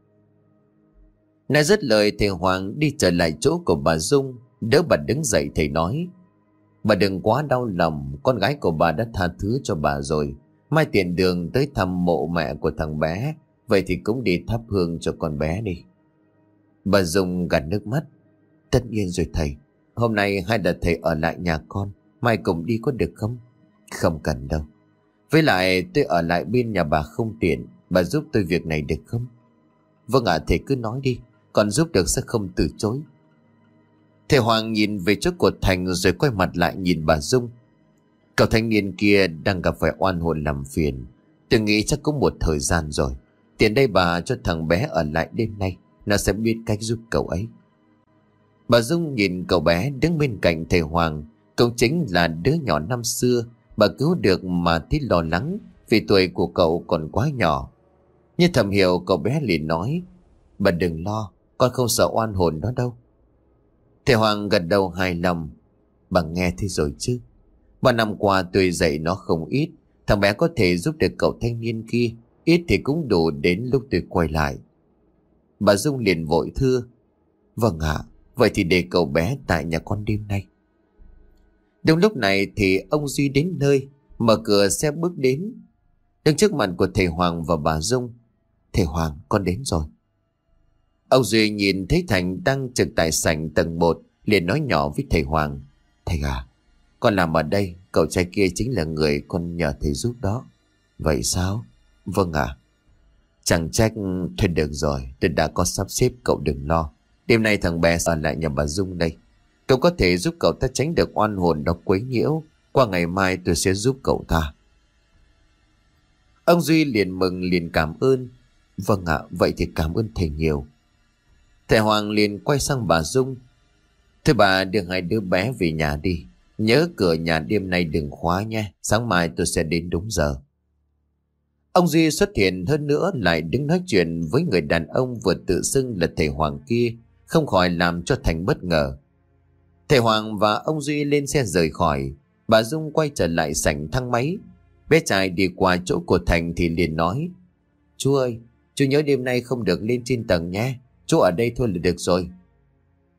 Nói dứt lời thầy Hoàng đi trở lại chỗ của bà Dung. Đỡ bà đứng dậy thầy nói. Bà đừng quá đau lòng, con gái của bà đã tha thứ cho bà rồi. Mai tiện đường tới thăm mộ mẹ của thằng bé. Vậy thì cũng đi thắp hương cho con bé đi. Bà Dung gạt nước mắt. Tất nhiên rồi thầy. Hôm nay hay là thầy ở lại nhà con, mai cùng đi có được không? Không cần đâu. Với lại tôi ở lại bên nhà bà không tiện. Bà giúp tôi việc này được không? Vâng ạ, à, thầy cứ nói đi. Còn giúp được sẽ không từ chối. Thầy Hoàng nhìn về chỗ của Thành rồi quay mặt lại nhìn bà Dung. Cậu thanh niên kia đang gặp phải oan hồn làm phiền. Tôi nghĩ chắc cũng một thời gian rồi. Tiền đây bà cho thằng bé ở lại đêm nay. Nó sẽ biết cách giúp cậu ấy. Bà Dung nhìn cậu bé đứng bên cạnh thầy Hoàng. Cậu chính là đứa nhỏ năm xưa bà cứu được mà thấy lo lắng vì tuổi của cậu còn quá nhỏ. Như thầm hiểu cậu bé liền nói. Bà đừng lo, con không sợ oan hồn đó đâu. Thầy Hoàng gật đầu hài lòng. Bà nghe thế rồi chứ. Ba năm qua tôi dạy nó không ít. Thằng bé có thể giúp được cậu thanh niên kia. Ít thì cũng đủ đến lúc tôi quay lại. Bà Dung liền vội thưa. Vâng ạ, à, vậy thì để cậu bé tại nhà con đêm nay. Đúng lúc này thì ông Duy đến nơi, mở cửa xe bước đến. Đứng trước mặt của thầy Hoàng và bà Dung. Thầy Hoàng, con đến rồi. Ông Duy nhìn thấy Thành đang trực tại sảnh tầng một, liền nói nhỏ với thầy Hoàng. Thầy à, con làm ở đây, cậu trai kia chính là người con nhờ thầy giúp đó. Vậy sao? Vâng ạ. À. Chẳng trách. Thôi được rồi, tôi đã có sắp xếp, cậu đừng lo. Đêm nay thằng bé ở lại nhà bà Dung đây. Cậu có thể giúp cậu ta tránh được oan hồn đó quấy nhiễu. Qua ngày mai tôi sẽ giúp cậu ta. Ông Duy liền mừng liền cảm ơn. Vâng ạ, à, vậy thì cảm ơn thầy nhiều. Thầy Hoàng liền quay sang bà Dung. Thưa bà, đưa hai đứa bé về nhà đi. Nhớ cửa nhà đêm nay đừng khóa nhé. Sáng mai tôi sẽ đến đúng giờ. Ông Duy xuất hiện hơn nữa lại đứng nói chuyện với người đàn ông vừa tự xưng là thầy Hoàng kia, không khỏi làm cho Thành bất ngờ. Thầy Hoàng và ông Duy lên xe rời khỏi. Bà Dung quay trở lại sảnh thang máy. Bé trai đi qua chỗ của Thành thì liền nói. Chú ơi, chú nhớ đêm nay không được lên trên tầng nhé. Chú ở đây thôi là được rồi.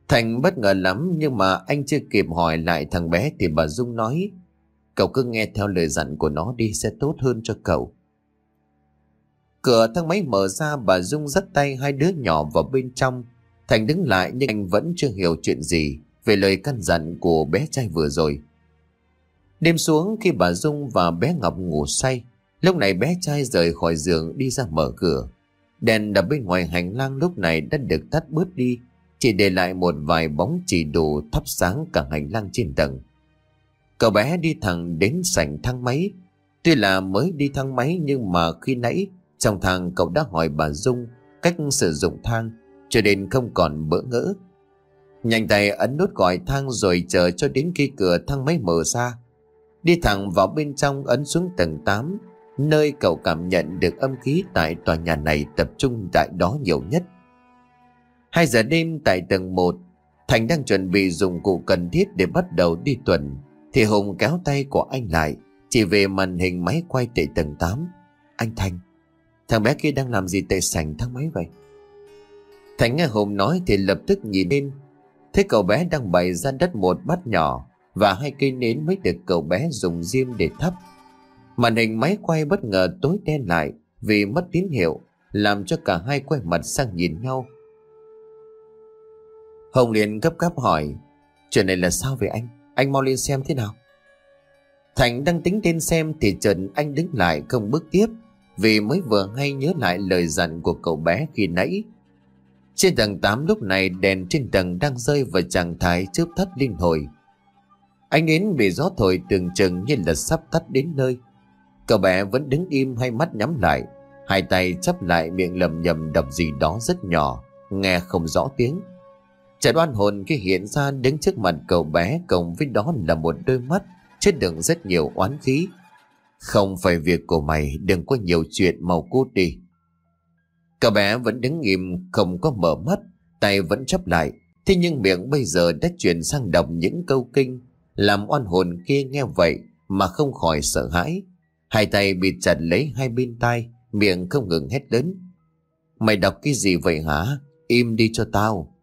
Thành bất ngờ lắm, nhưng mà anh chưa kịp hỏi lại thằng bé thì bà Dung nói: Cậu cứ nghe theo lời dặn của nó đi, sẽ tốt hơn cho cậu. Cửa thang máy mở ra, bà Dung dắt tay hai đứa nhỏ vào bên trong. Thành đứng lại nhưng anh vẫn chưa hiểu chuyện gì về lời căn dặn của bé trai vừa rồi. Đêm xuống, khi bà Dung và bé Ngọc ngủ say, lúc này bé trai rời khỏi giường đi ra mở cửa. Đèn ở bên ngoài hành lang lúc này đã được tắt bớt đi, chỉ để lại một vài bóng chỉ đủ thắp sáng cả hành lang trên tầng. Cậu bé đi thẳng đến sảnh thang máy. Tuy là mới đi thang máy nhưng mà khi nãy trong thang cậu đã hỏi bà Dung cách sử dụng thang, cho nên không còn bỡ ngỡ. Nhanh tay ấn nút gọi thang rồi chờ cho đến khi cửa thang máy mở ra. Đi thẳng vào bên trong, ấn xuống tầng tám, nơi cậu cảm nhận được âm khí tại tòa nhà này tập trung tại đó nhiều nhất. Hai giờ đêm tại tầng một, Thành đang chuẩn bị dụng cụ cần thiết để bắt đầu đi tuần, thì Hùng kéo tay của anh lại, chỉ về màn hình máy quay tại tầng tám. Anh Thành, thằng bé kia đang làm gì tại sảnh thang máy vậy? Thành nghe Hùng nói thì lập tức nhìn lên, thấy cậu bé đang bày ra đất một bát nhỏ và hai cây nến mới được cậu bé dùng diêm để thắp. Màn hình máy quay bất ngờ tối đen lại vì mất tín hiệu, làm cho cả hai quay mặt sang nhìn nhau. Hồng liền gấp gáp hỏi: Chuyện này là sao vậy anh? Anh mau lên xem thế nào. Thành đang tính lên xem thì chợt anh đứng lại không bước tiếp, vì mới vừa hay nhớ lại lời dặn của cậu bé khi nãy. Trên tầng tám lúc này đèn trên tầng đang rơi vào trạng thái chớp tắt liên hồi. Ánh nến bị gió thổi tưởng chừng như là sắp tắt đến nơi. Cậu bé vẫn đứng im, hai mắt nhắm lại, hai tay chắp lại, miệng lầm nhầm đọc gì đó rất nhỏ, nghe không rõ tiếng. Chợt oan hồn khi hiện ra đứng trước mặt cậu bé, cộng với đó là một đôi mắt chứa đựng rất nhiều oán khí. Không phải việc của mày, đừng có nhiều chuyện, mau cút đi. Cậu bé vẫn đứng im, không có mở mắt, tay vẫn chắp lại. Thế nhưng miệng bây giờ đã chuyển sang đọc những câu kinh, làm oan hồn kia nghe vậy mà không khỏi sợ hãi. Hai tay bịt chặt lấy hai bên tai, miệng không ngừng hét lớn: Mày đọc cái gì vậy hả? Im đi cho tao.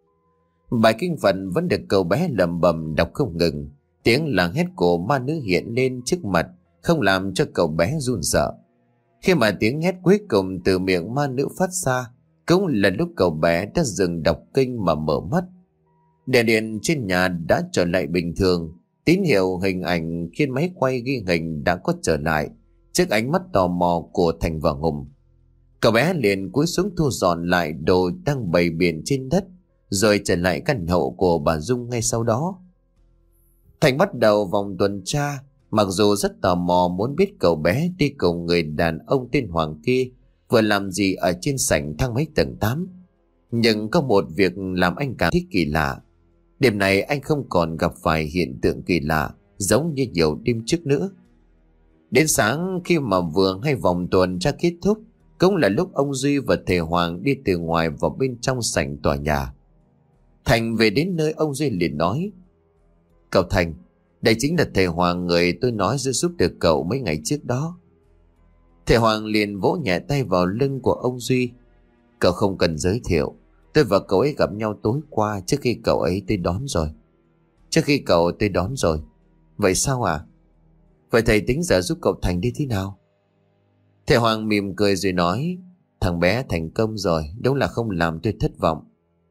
Bài kinh Phật vẫn được cậu bé lẩm bẩm đọc không ngừng. Tiếng làng hét của ma nữ hiện lên trước mặt, không làm cho cậu bé run sợ. Khi mà tiếng hét cuối cùng từ miệng ma nữ phát ra, cũng là lúc cậu bé đã dừng đọc kinh mà mở mắt. Đèn điện trên nhà đã trở lại bình thường. Tín hiệu hình ảnh khiến máy quay ghi hình đã có trở lại trước ánh mắt tò mò của Thành và Hùng. Cậu bé liền cúi xuống thu dọn lại đồ đang bày biện trên đất, rồi trở lại căn hộ của bà Dung ngay sau đó. Thành bắt đầu vòng tuần tra, mặc dù rất tò mò muốn biết cậu bé đi cùng người đàn ông tên Hoàng kia vừa làm gì ở trên sảnh thang máy tầng tám. Nhưng có một việc làm anh cảm thấy kỳ lạ. Đêm này anh không còn gặp phải hiện tượng kỳ lạ giống như nhiều đêm trước nữa. Đến sáng, khi mà vừa hay vòng tuần tra kết thúc, cũng là lúc ông Duy và thầy Hoàng đi từ ngoài vào bên trong sảnh tòa nhà. Thành về đến nơi, ông Duy liền nói: Cậu Thành, đây chính là thầy Hoàng, người tôi nói sẽ giúp được cậu mấy ngày trước đó. Thầy Hoàng liền vỗ nhẹ tay vào lưng của ông Duy: Cậu không cần giới thiệu, tôi và cậu ấy gặp nhau tối qua trước khi cậu ấy tới đón rồi. Trước khi cậu tới đón rồi. Vậy sao à? Vậy thầy tính giờ giúp cậu Thành đi thế nào? Thầy Hoàng mỉm cười rồi nói: Thằng bé thành công rồi, đúng là không làm tôi thất vọng.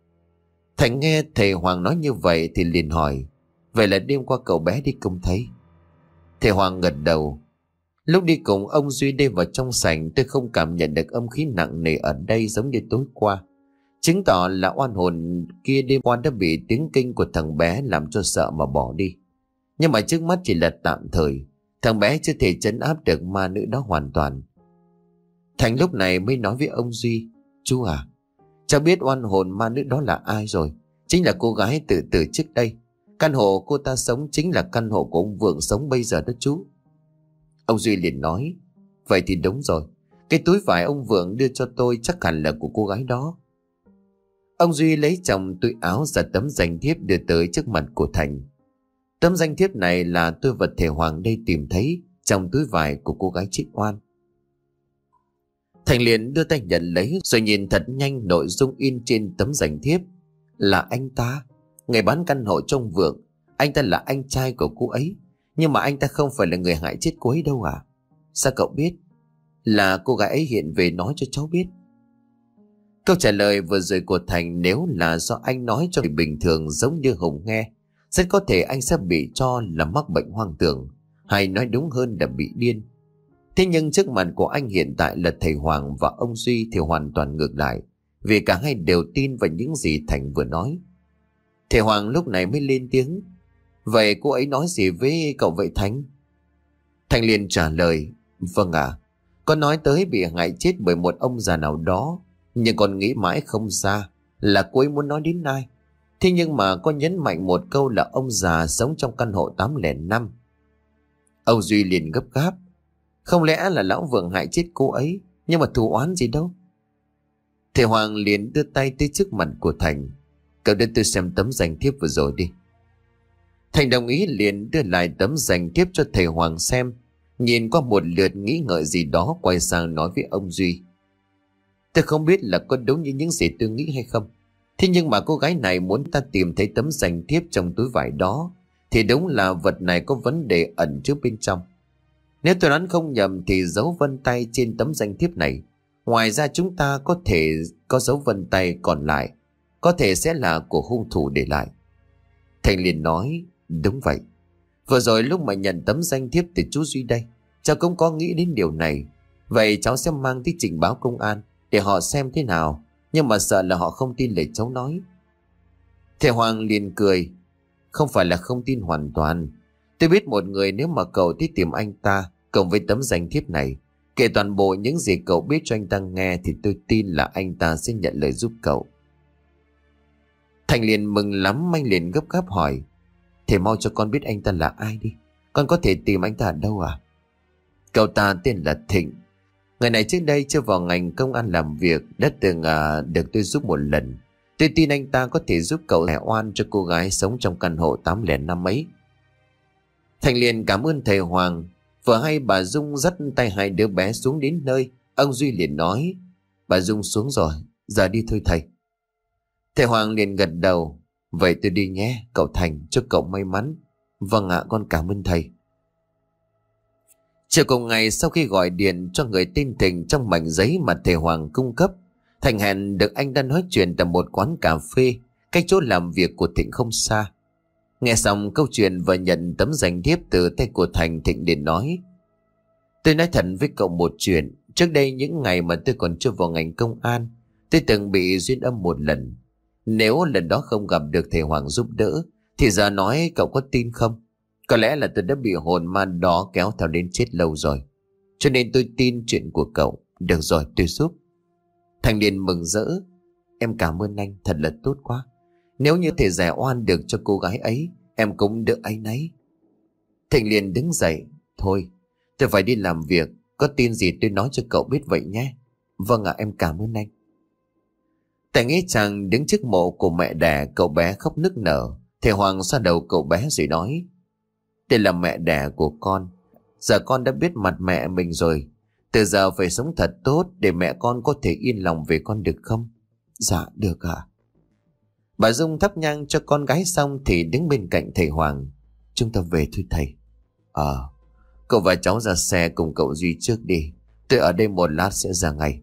Thành nghe thầy Hoàng nói như vậy thì liền hỏi: Vậy là đêm qua cậu bé đi cùng thấy? Thầy Hoàng gật đầu: Lúc đi cùng ông Duy đi vào trong sảnh, tôi không cảm nhận được âm khí nặng nề ở đây giống như tối qua, chứng tỏ là oan hồn kia đêm qua đã bị tiếng kinh của thằng bé làm cho sợ mà bỏ đi. Nhưng mà trước mắt chỉ là tạm thời, thằng bé chưa thể trấn áp được ma nữ đó hoàn toàn. Thành lúc này mới nói với ông Duy: Chú à, cháu biết oan hồn ma nữ đó là ai rồi. Chính là cô gái tự tử trước đây. Căn hộ cô ta sống chính là căn hộ của ông Vượng sống bây giờ đó chú. Ông Duy liền nói: Vậy thì đúng rồi, cái túi vải ông Vượng đưa cho tôi chắc hẳn là của cô gái đó. Ông Duy lấy trong túi áo ra tấm danh thiếp đưa tới trước mặt của Thành. Tấm danh thiếp này là tôi và thầy Hoàng đây tìm thấy trong túi vải của cô gái chết oan. Thành liền đưa tay nhận lấy rồi nhìn thật nhanh nội dung in trên tấm danh thiếp. Là anh ta, người bán căn hộ trong Vượng. Anh ta là anh trai của cô ấy. Nhưng mà anh ta không phải là người hại chết cô ấy đâu à? Sao cậu biết? Là cô gái ấy hiện về nói cho cháu biết. Câu trả lời vừa rồi của Thành nếu là do anh nói cho người bình thường giống như Hùng nghe, rất có thể anh sẽ bị cho là mắc bệnh hoang tưởng, hay nói đúng hơn là bị điên. Thế nhưng trước mặt của anh hiện tại là thầy Hoàng và ông Duy thì hoàn toàn ngược lại, vì cả hai đều tin vào những gì Thành vừa nói. Thầy Hoàng lúc này mới lên tiếng: Vậy cô ấy nói gì với cậu vậy Thành? Thành liền trả lời: Vâng ạ, à, con nói tới bị hại chết bởi một ông già nào đó, nhưng con nghĩ mãi không ra là cô ấy muốn nói đến ai. Thế nhưng mà con nhấn mạnh một câu là ông già sống trong căn hộ tám không năm. Ông Duy liền gấp gáp: Không lẽ là lão Vượng hại chết cô ấy? Nhưng mà thù oán gì đâu. Thầy Hoàng liền đưa tay tới trước mặt của Thành: Cậu đưa tôi xem tấm danh thiếp vừa rồi đi. Thành đồng ý liền đưa lại tấm danh thiếp cho thầy Hoàng xem. Nhìn qua một lượt nghĩ ngợi gì đó, quay sang nói với ông Duy: Tôi không biết là có đúng như những gì tôi nghĩ hay không. Thế nhưng mà cô gái này muốn ta tìm thấy tấm danh thiếp trong túi vải đó, thì đúng là vật này có vấn đề ẩn trước bên trong. Nếu tôi đoán không nhầm thì dấu vân tay trên tấm danh thiếp này, ngoài ra chúng ta có thể có dấu vân tay còn lại, có thể sẽ là của hung thủ để lại. Thành liền nói: Đúng vậy. Vừa rồi lúc mà nhận tấm danh thiếp từ chú Duy đây, cháu cũng có nghĩ đến điều này. Vậy cháu sẽ mang đi trình báo công an để họ xem thế nào, nhưng mà sợ là họ không tin lời cháu nói. Thầy Hoàng liền cười: Không phải là không tin hoàn toàn. Tôi biết một người, nếu mà cậu đi tìm anh ta cộng với tấm danh thiếp này, kể toàn bộ những gì cậu biết cho anh ta nghe, thì tôi tin là anh ta sẽ nhận lời giúp cậu. Thành liền mừng lắm, anh liền gấp gáp hỏi: Thầy mau cho con biết anh ta là ai đi. Con có thể tìm anh ta ở đâu à? Cậu ta tên là Thịnh. Người này trước đây chưa vào ngành công an làm việc, đã từng à, được tôi giúp một lần. Tôi tin anh ta có thể giúp cậu giải oan cho cô gái sống trong căn hộ tám không năm ấy. Thành liền cảm ơn thầy Hoàng. Vừa hay bà Dung dắt tay hai đứa bé xuống đến nơi, ông Duy liền nói: Bà Dung xuống rồi, giờ đi thôi thầy. Thầy Hoàng liền gật đầu: Vậy tôi đi nhé, cậu Thành, chúc cậu may mắn. Vâng ạ, con cảm ơn thầy. Chiều cùng ngày, sau khi gọi điện cho người tên Thịnh trong mảnh giấy mà thầy Hoàng cung cấp, Thành hẹn được anh đã nói chuyện tại một quán cà phê cách chỗ làm việc của Thịnh không xa. Nghe xong câu chuyện và nhận tấm danh thiếp từ tay của Thành, Thịnh liền nói: Tôi nói thật với cậu một chuyện. Trước đây những ngày mà tôi còn chưa vào ngành công an, tôi từng bị duyên âm một lần. Nếu lần đó không gặp được thầy Hoàng giúp đỡ, thì giờ nói cậu có tin không? Có lẽ là tôi đã bị hồn ma đó kéo theo đến chết lâu rồi. Cho nên tôi tin chuyện của cậu. Được rồi, tôi giúp. Thành liền mừng rỡ: Em cảm ơn anh, thật là tốt quá. Nếu như thể giải oan được cho cô gái ấy, em cũng đỡ áy náy. Thành liền đứng dậy: Thôi, tôi phải đi làm việc. Có tin gì tôi nói cho cậu biết vậy nhé. Vâng ạ, em cảm ơn anh. Tại nghĩa trang đứng trước mộ của mẹ đẻ, cậu bé khóc nức nở. Thầy Hoàng xoa đầu cậu bé rồi nói: Đây là mẹ đẻ của con. Giờ con đã biết mặt mẹ mình rồi. Từ giờ phải sống thật tốt để mẹ con có thể yên lòng về con được không? Dạ được ạ. Bà Dung thắp nhang cho con gái xong thì đứng bên cạnh thầy Hoàng: Chúng ta về thôi thầy. Ờ, cậu và cháu ra xe cùng cậu Duy trước đi. Tôi ở đây một lát sẽ ra ngay.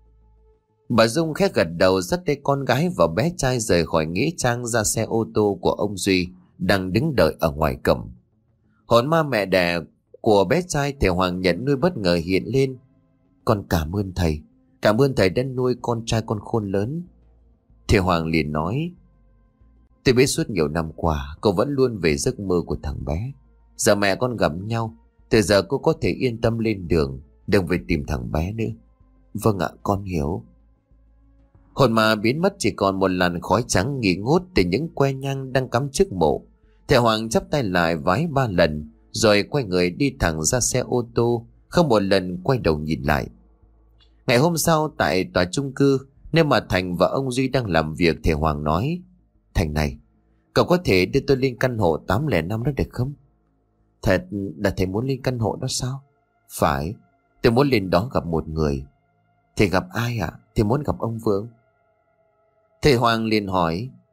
Bà Dung khẽ gật đầu, dắt tay con gái và bé trai rời khỏi nghĩa trang ra xe ô tô của ông Duy đang đứng đợi ở ngoài cổng. Hồn ma mẹ đẻ của bé trai thầy Hoàng nhận nuôi bất ngờ hiện lên: Con cảm ơn thầy. Cảm ơn thầy đã nuôi con trai con khôn lớn. Thầy Hoàng liền nói: Tôi biết suốt nhiều năm qua cậu vẫn luôn về giấc mơ của thằng bé. Giờ mẹ con gặp nhau, từ giờ cô có thể yên tâm lên đường, đừng về tìm thằng bé nữa. Vâng ạ, con hiểu. Hồn ma biến mất, chỉ còn một làn khói trắng nghi ngút từ những que nhang đang cắm trước mộ. Thầy Hoàng chắp tay lại vái ba lần, rồi quay người đi thẳng ra xe ô tô, không một lần quay đầu nhìn lại. Ngày hôm sau tại tòa chung cư, nơi mà Thành và ông Duy đang làm việc, thầy Hoàng nói: Thành này, cậu có thể đưa tôi lên căn hộ tám không năm đó được không? Thật là thầy muốn lên căn hộ đó sao? Phải, tôi muốn lên đó gặp một người. Thầy gặp ai ạ? À? Thầy muốn gặp ông Vượng. Thầy Hoàng liền hỏi: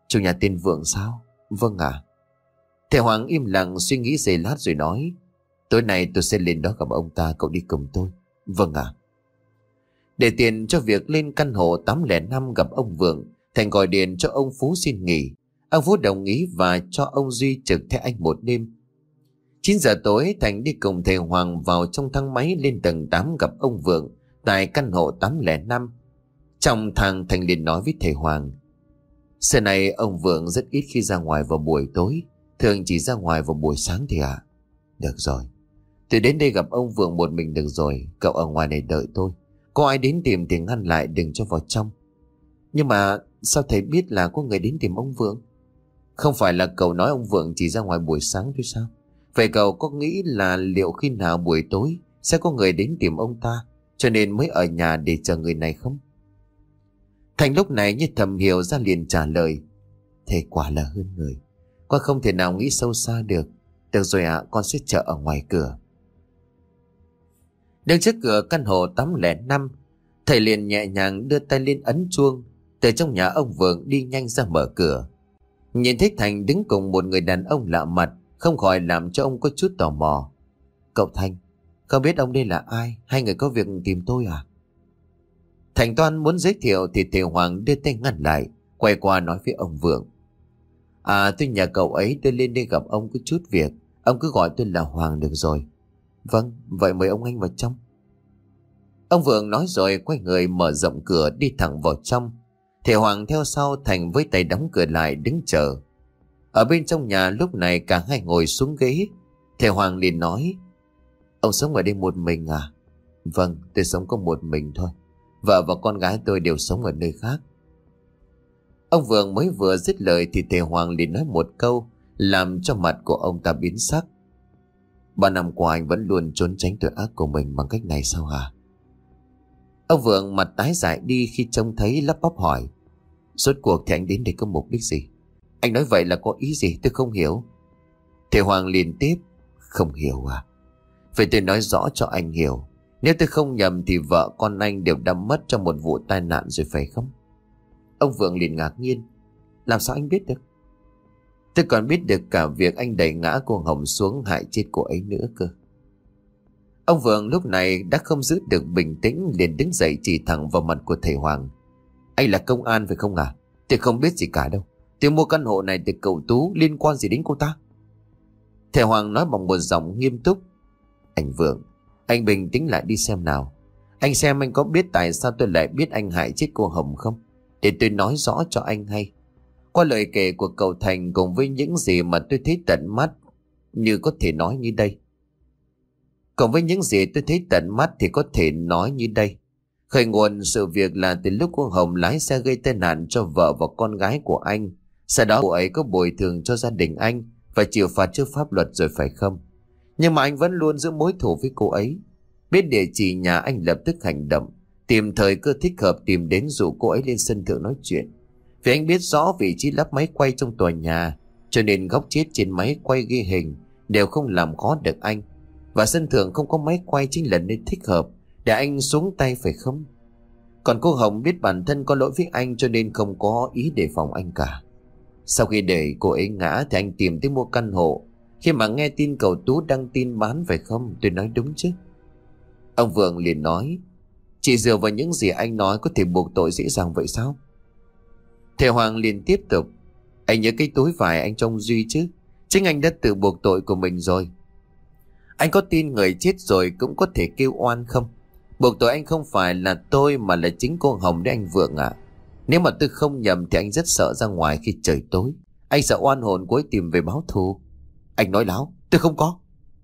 Chủ nhà tên Vượng sao? Vâng ạ. Thầy Hoàng im lặng suy nghĩ giây lát rồi nói, tối nay tôi sẽ lên đó gặp ông ta, cậu đi cùng tôi. Vâng ạ. Để tiền cho việc lên căn hộ tám không năm gặp ông Vượng, Thành gọi điện cho ông Phú xin nghỉ. Ông Phú đồng ý và cho ông Duy trực theo anh một đêm. chín giờ tối, Thành đi cùng thầy Hoàng vào trong thang máy lên tầng tám gặp ông Vượng tại căn hộ tám không năm. Trong thang, Thành liền nói với thầy Hoàng, xưa này ông Vượng rất ít khi ra ngoài vào buổi tối, thường chỉ ra ngoài vào buổi sáng thì ạ. À? Được rồi, tôi đến đây gặp ông Vượng một mình được rồi, cậu ở ngoài này đợi tôi. Có ai đến tìm thì ngăn lại, đừng cho vào trong. Nhưng mà sao thầy biết là có người đến tìm ông Vượng? Không phải là cậu nói ông Vượng chỉ ra ngoài buổi sáng thôi sao? Vậy cậu có nghĩ là liệu khi nào buổi tối sẽ có người đến tìm ông ta, cho nên mới ở nhà để chờ người này không? Thành lúc này như thầm hiểu ra liền trả lời, thầy quả là hơn người, con không thể nào nghĩ sâu xa được. Được rồi ạ, à, con sẽ chờ ở ngoài cửa. Đứng trước cửa căn hộ tám không năm, thầy liền nhẹ nhàng đưa tay lên ấn chuông. Từ trong nhà ông Vượng đi nhanh ra mở cửa. Nhìn thấy Thành đứng cùng một người đàn ông lạ mặt, không khỏi làm cho ông có chút tò mò. Cậu Thành, không biết ông đây là ai? Hai người có việc tìm tôi à? Thành toan muốn giới thiệu thì thầy Hoàng đưa tay ngăn lại, quay qua nói với ông Vượng, à tôi nhờ cậu ấy đưa lên đây gặp ông có chút việc. Ông cứ gọi tôi là Hoàng được rồi. Vâng, vậy mời ông anh vào trong. Ông Vượng nói rồi quay người mở rộng cửa đi thẳng vào trong. Thầy Hoàng theo sau Thành với tay đóng cửa lại đứng chờ. Ở bên trong nhà lúc này cả hai ngồi xuống ghế. Thầy Hoàng liền nói, ông sống ở đây một mình à? Vâng, tôi sống có một mình thôi. Vợ và con gái tôi đều sống ở nơi khác. Ông Vượng mới vừa dứt lời thì thầy Hoàng liền nói một câu làm cho mặt của ông ta biến sắc. Ba năm qua anh vẫn luôn trốn tránh tội ác của mình bằng cách này sao hả? Ông Vượng mặt tái dại đi khi trông thấy, lắp bắp hỏi, rốt cuộc thì anh đến đây có mục đích gì? Anh nói vậy là có ý gì tôi không hiểu. Thầy Hoàng liền tiếp, không hiểu à? Vậy tôi nói rõ cho anh hiểu. Nếu tôi không nhầm thì vợ con anh đều đã mất trong một vụ tai nạn rồi phải không? Ông Vượng liền ngạc nhiên, làm sao anh biết được? Tôi còn biết được cả việc anh đẩy ngã cô Hồng xuống hại chết cô ấy nữa cơ. Ông Vượng lúc này đã không giữ được bình tĩnh, liền đứng dậy chỉ thẳng vào mặt của thầy Hoàng. Anh là công an phải không à? Tôi không biết gì cả đâu. Tôi mua căn hộ này từ cậu Tú, liên quan gì đến cô ta? Thầy Hoàng nói bằng một giọng nghiêm túc, anh Vượng, anh bình tĩnh lại đi xem nào. Anh xem anh có biết tại sao tôi lại biết anh hại chết cô Hồng không? Để tôi nói rõ cho anh hay. Qua lời kể của cậu Thành cùng với những gì mà tôi thấy tận mắt, như có thể nói như đây. Còn với những gì tôi thấy tận mắt thì có thể nói như đây. Khởi nguồn sự việc là từ lúc cô Hồng lái xe gây tai nạn cho vợ và con gái của anh. Sau đó cô ấy có bồi thường cho gia đình anh và chịu phạt trước pháp luật rồi phải không? Nhưng mà anh vẫn luôn giữ mối thù với cô ấy. Biết địa chỉ nhà, anh lập tức hành động, tìm thời cơ thích hợp tìm đến dụ cô ấy lên sân thượng nói chuyện. Vì anh biết rõ vị trí lắp máy quay trong tòa nhà, cho nên góc chết trên máy quay ghi hình đều không làm khó được anh. Và sân thượng không có máy quay chính là nơi thích hợp để anh xuống tay phải không? Còn cô Hồng biết bản thân có lỗi với anh cho nên không có ý đề phòng anh cả. Sau khi để cô ấy ngã thì anh tìm tới mua căn hộ. Khi mà nghe tin cậu Tú đăng tin bán phải không? Tôi nói đúng chứ? Ông Vượng liền nói, chỉ dựa vào những gì anh nói có thể buộc tội dễ dàng vậy sao? Thầy Hoàng liền tiếp tục, anh nhớ cái túi vải anh trông Duy chứ? Chính anh đã tự buộc tội của mình rồi. Anh có tin người chết rồi cũng có thể kêu oan không? Buộc tội anh không phải là tôi mà là chính cô Hồng đấy anh Vượng ạ. À. Nếu mà tôi không nhầm thì anh rất sợ ra ngoài khi trời tối. Anh sợ oan hồn của ấy tìm về báo thù. Anh nói láo, tôi không có.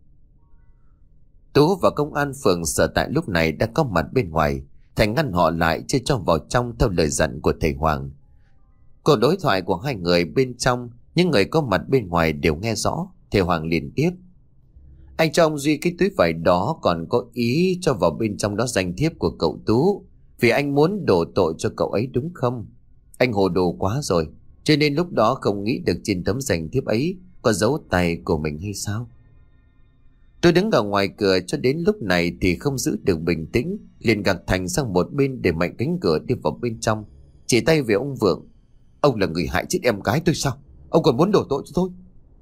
Tú và công an phường sở tại lúc này đã có mặt bên ngoài. Thành ngăn họ lại chưa cho vào trong theo lời dặn của thầy Hoàng. Cuộc đối thoại của hai người bên trong, những người có mặt bên ngoài đều nghe rõ. Thầy Hoàng liền tiếp, anh cho ông Duy cái túi vải đó, còn có ý cho vào bên trong đó danh thiếp của cậu Tú, vì anh muốn đổ tội cho cậu ấy đúng không? Anh hồ đồ quá rồi, cho nên lúc đó không nghĩ được trên tấm danh thiếp ấy có dấu tay của mình hay sao? Tôi đứng ở ngoài cửa cho đến lúc này thì không giữ được bình tĩnh, liền gạt Thành sang một bên để mạnh cánh cửa đi vào bên trong, chỉ tay về ông Vượng. Ông là người hại chết em gái tôi sao? Ông còn muốn đổ tội cho tôi?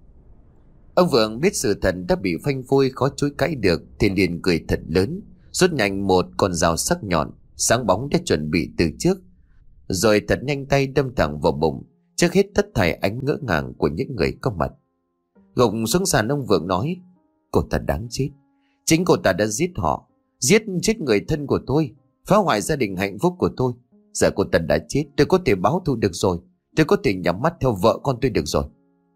Ông Vượng biết sự thật đã bị phanh phui khó chối cãi được thì liền cười thật lớn, rút nhanh một con dao sắc nhọn sáng bóng đã chuẩn bị từ trước, rồi thật nhanh tay đâm thẳng vào bụng, trước hết tất thảy ánh ngỡ ngàng của những người có mặt. Gục xuống sàn, ông Vượng nói: Cô ta đáng chết. Chính cô ta đã giết họ, giết chết người thân của tôi, phá hoại gia đình hạnh phúc của tôi. Giờ cô ta đã chết, tôi có thể báo thù được rồi. Tôi có thể nhắm mắt theo vợ con tôi được rồi.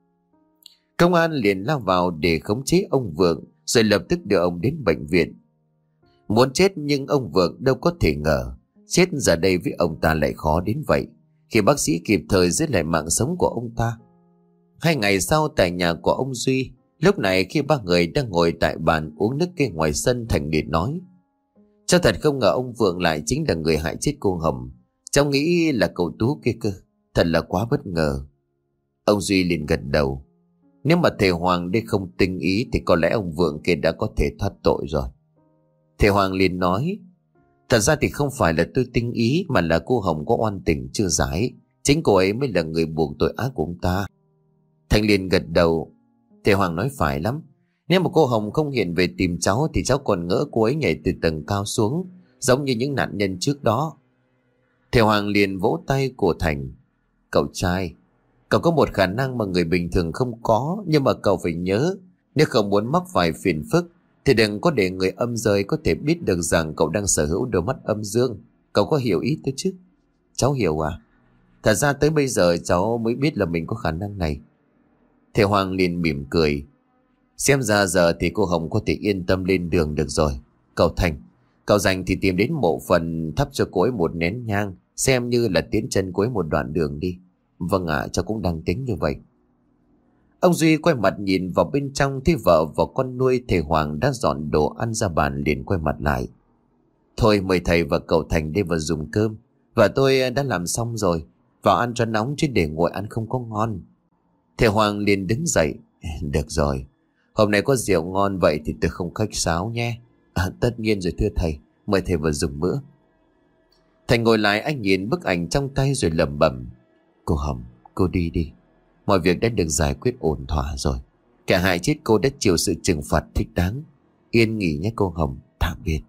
Công an liền lao vào để khống chế ông Vượng, rồi lập tức đưa ông đến bệnh viện. Muốn chết nhưng ông Vượng đâu có thể ngờ chết giờ đây với ông ta lại khó đến vậy, khi bác sĩ kịp thời giữ lại mạng sống của ông ta. Hai ngày sau, tại nhà của ông Duy, lúc này khi ba người đang ngồi tại bàn uống nước kia ngoài sân, Thành liền nói: Cháu thật không ngờ ông Vượng lại chính là người hại chết cô Hồng. Cháu nghĩ là cậu Tú kia cơ. Thật là quá bất ngờ. Ông Duy liền gật đầu. Nếu mà thầy Hoàng đây không tinh ý thì có lẽ ông Vượng kia đã có thể thoát tội rồi. Thầy Hoàng liền nói: Thật ra thì không phải là tôi tinh ý, mà là cô Hồng có oan tình chưa giải. Chính cô ấy mới là người buộc tội ác của ông ta. Thành liền gật đầu. Thầy Hoàng nói phải lắm. Nếu mà cô Hồng không hiện về tìm cháu thì cháu còn ngỡ cô ấy nhảy từ tầng cao xuống, giống như những nạn nhân trước đó. Thầy Hoàng liền vỗ tay của Thành: Cậu trai, cậu có một khả năng mà người bình thường không có, nhưng mà cậu phải nhớ, nếu không muốn mắc phải phiền phức thì đừng có để người âm giới có thể biết được rằng cậu đang sở hữu đôi mắt âm dương. Cậu có hiểu ý tôi chứ? Cháu hiểu à? Thật ra tới bây giờ cháu mới biết là mình có khả năng này. Thầy Hoàng liền mỉm cười. Xem ra giờ thì cô Hồng có thể yên tâm lên đường được rồi. Cậu Thành, cậu dành thì tìm đến mộ phần thắp cho cô ấy một nén nhang, xem như là tiến chân cô ấy một đoạn đường đi. Vâng ạ, à, cháu cũng đang tính như vậy. Ông Duy quay mặt nhìn vào bên trong, thấy vợ và con nuôi thầy Hoàng đã dọn đồ ăn ra bàn, liền quay mặt lại. Thôi mời thầy và cậu Thành đi vào dùng cơm. Và tôi đã làm xong rồi, vào ăn cho nóng chứ để ngồi ăn không có ngon. Thầy Hoàng liền đứng dậy. Được rồi, hôm nay có rượu ngon vậy thì tôi không khách sáo nhé. À, tất nhiên rồi thưa thầy, mời thầy vào dùng bữa. Thầy ngồi lại, anh nhìn bức ảnh trong tay rồi lẩm bẩm: Cô Hồng, cô đi đi. Mọi việc đã được giải quyết ổn thỏa rồi. Kẻ hại chết cô đã chịu sự trừng phạt thích đáng. Yên nghỉ nhé cô Hồng, tạm biệt.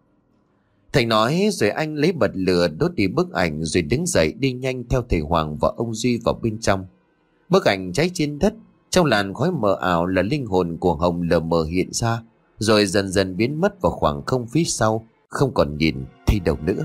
Thầy nói rồi anh lấy bật lửa đốt đi bức ảnh, rồi đứng dậy đi nhanh theo thầy Hoàng và ông Duy vào bên trong. Bức ảnh cháy trên đất, trong làn khói mờ ảo là linh hồn của Hồng lờ mờ hiện ra, rồi dần dần biến mất vào khoảng không phía sau, không còn nhìn thấy đâu nữa.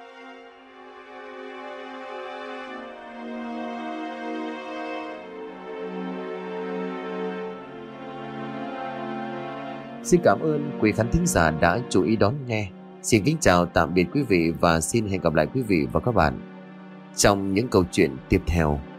Xin cảm ơn quý khán thính giả đã chú ý đón nghe. Xin kính chào tạm biệt quý vị và xin hẹn gặp lại quý vị và các bạn trong những câu chuyện tiếp theo.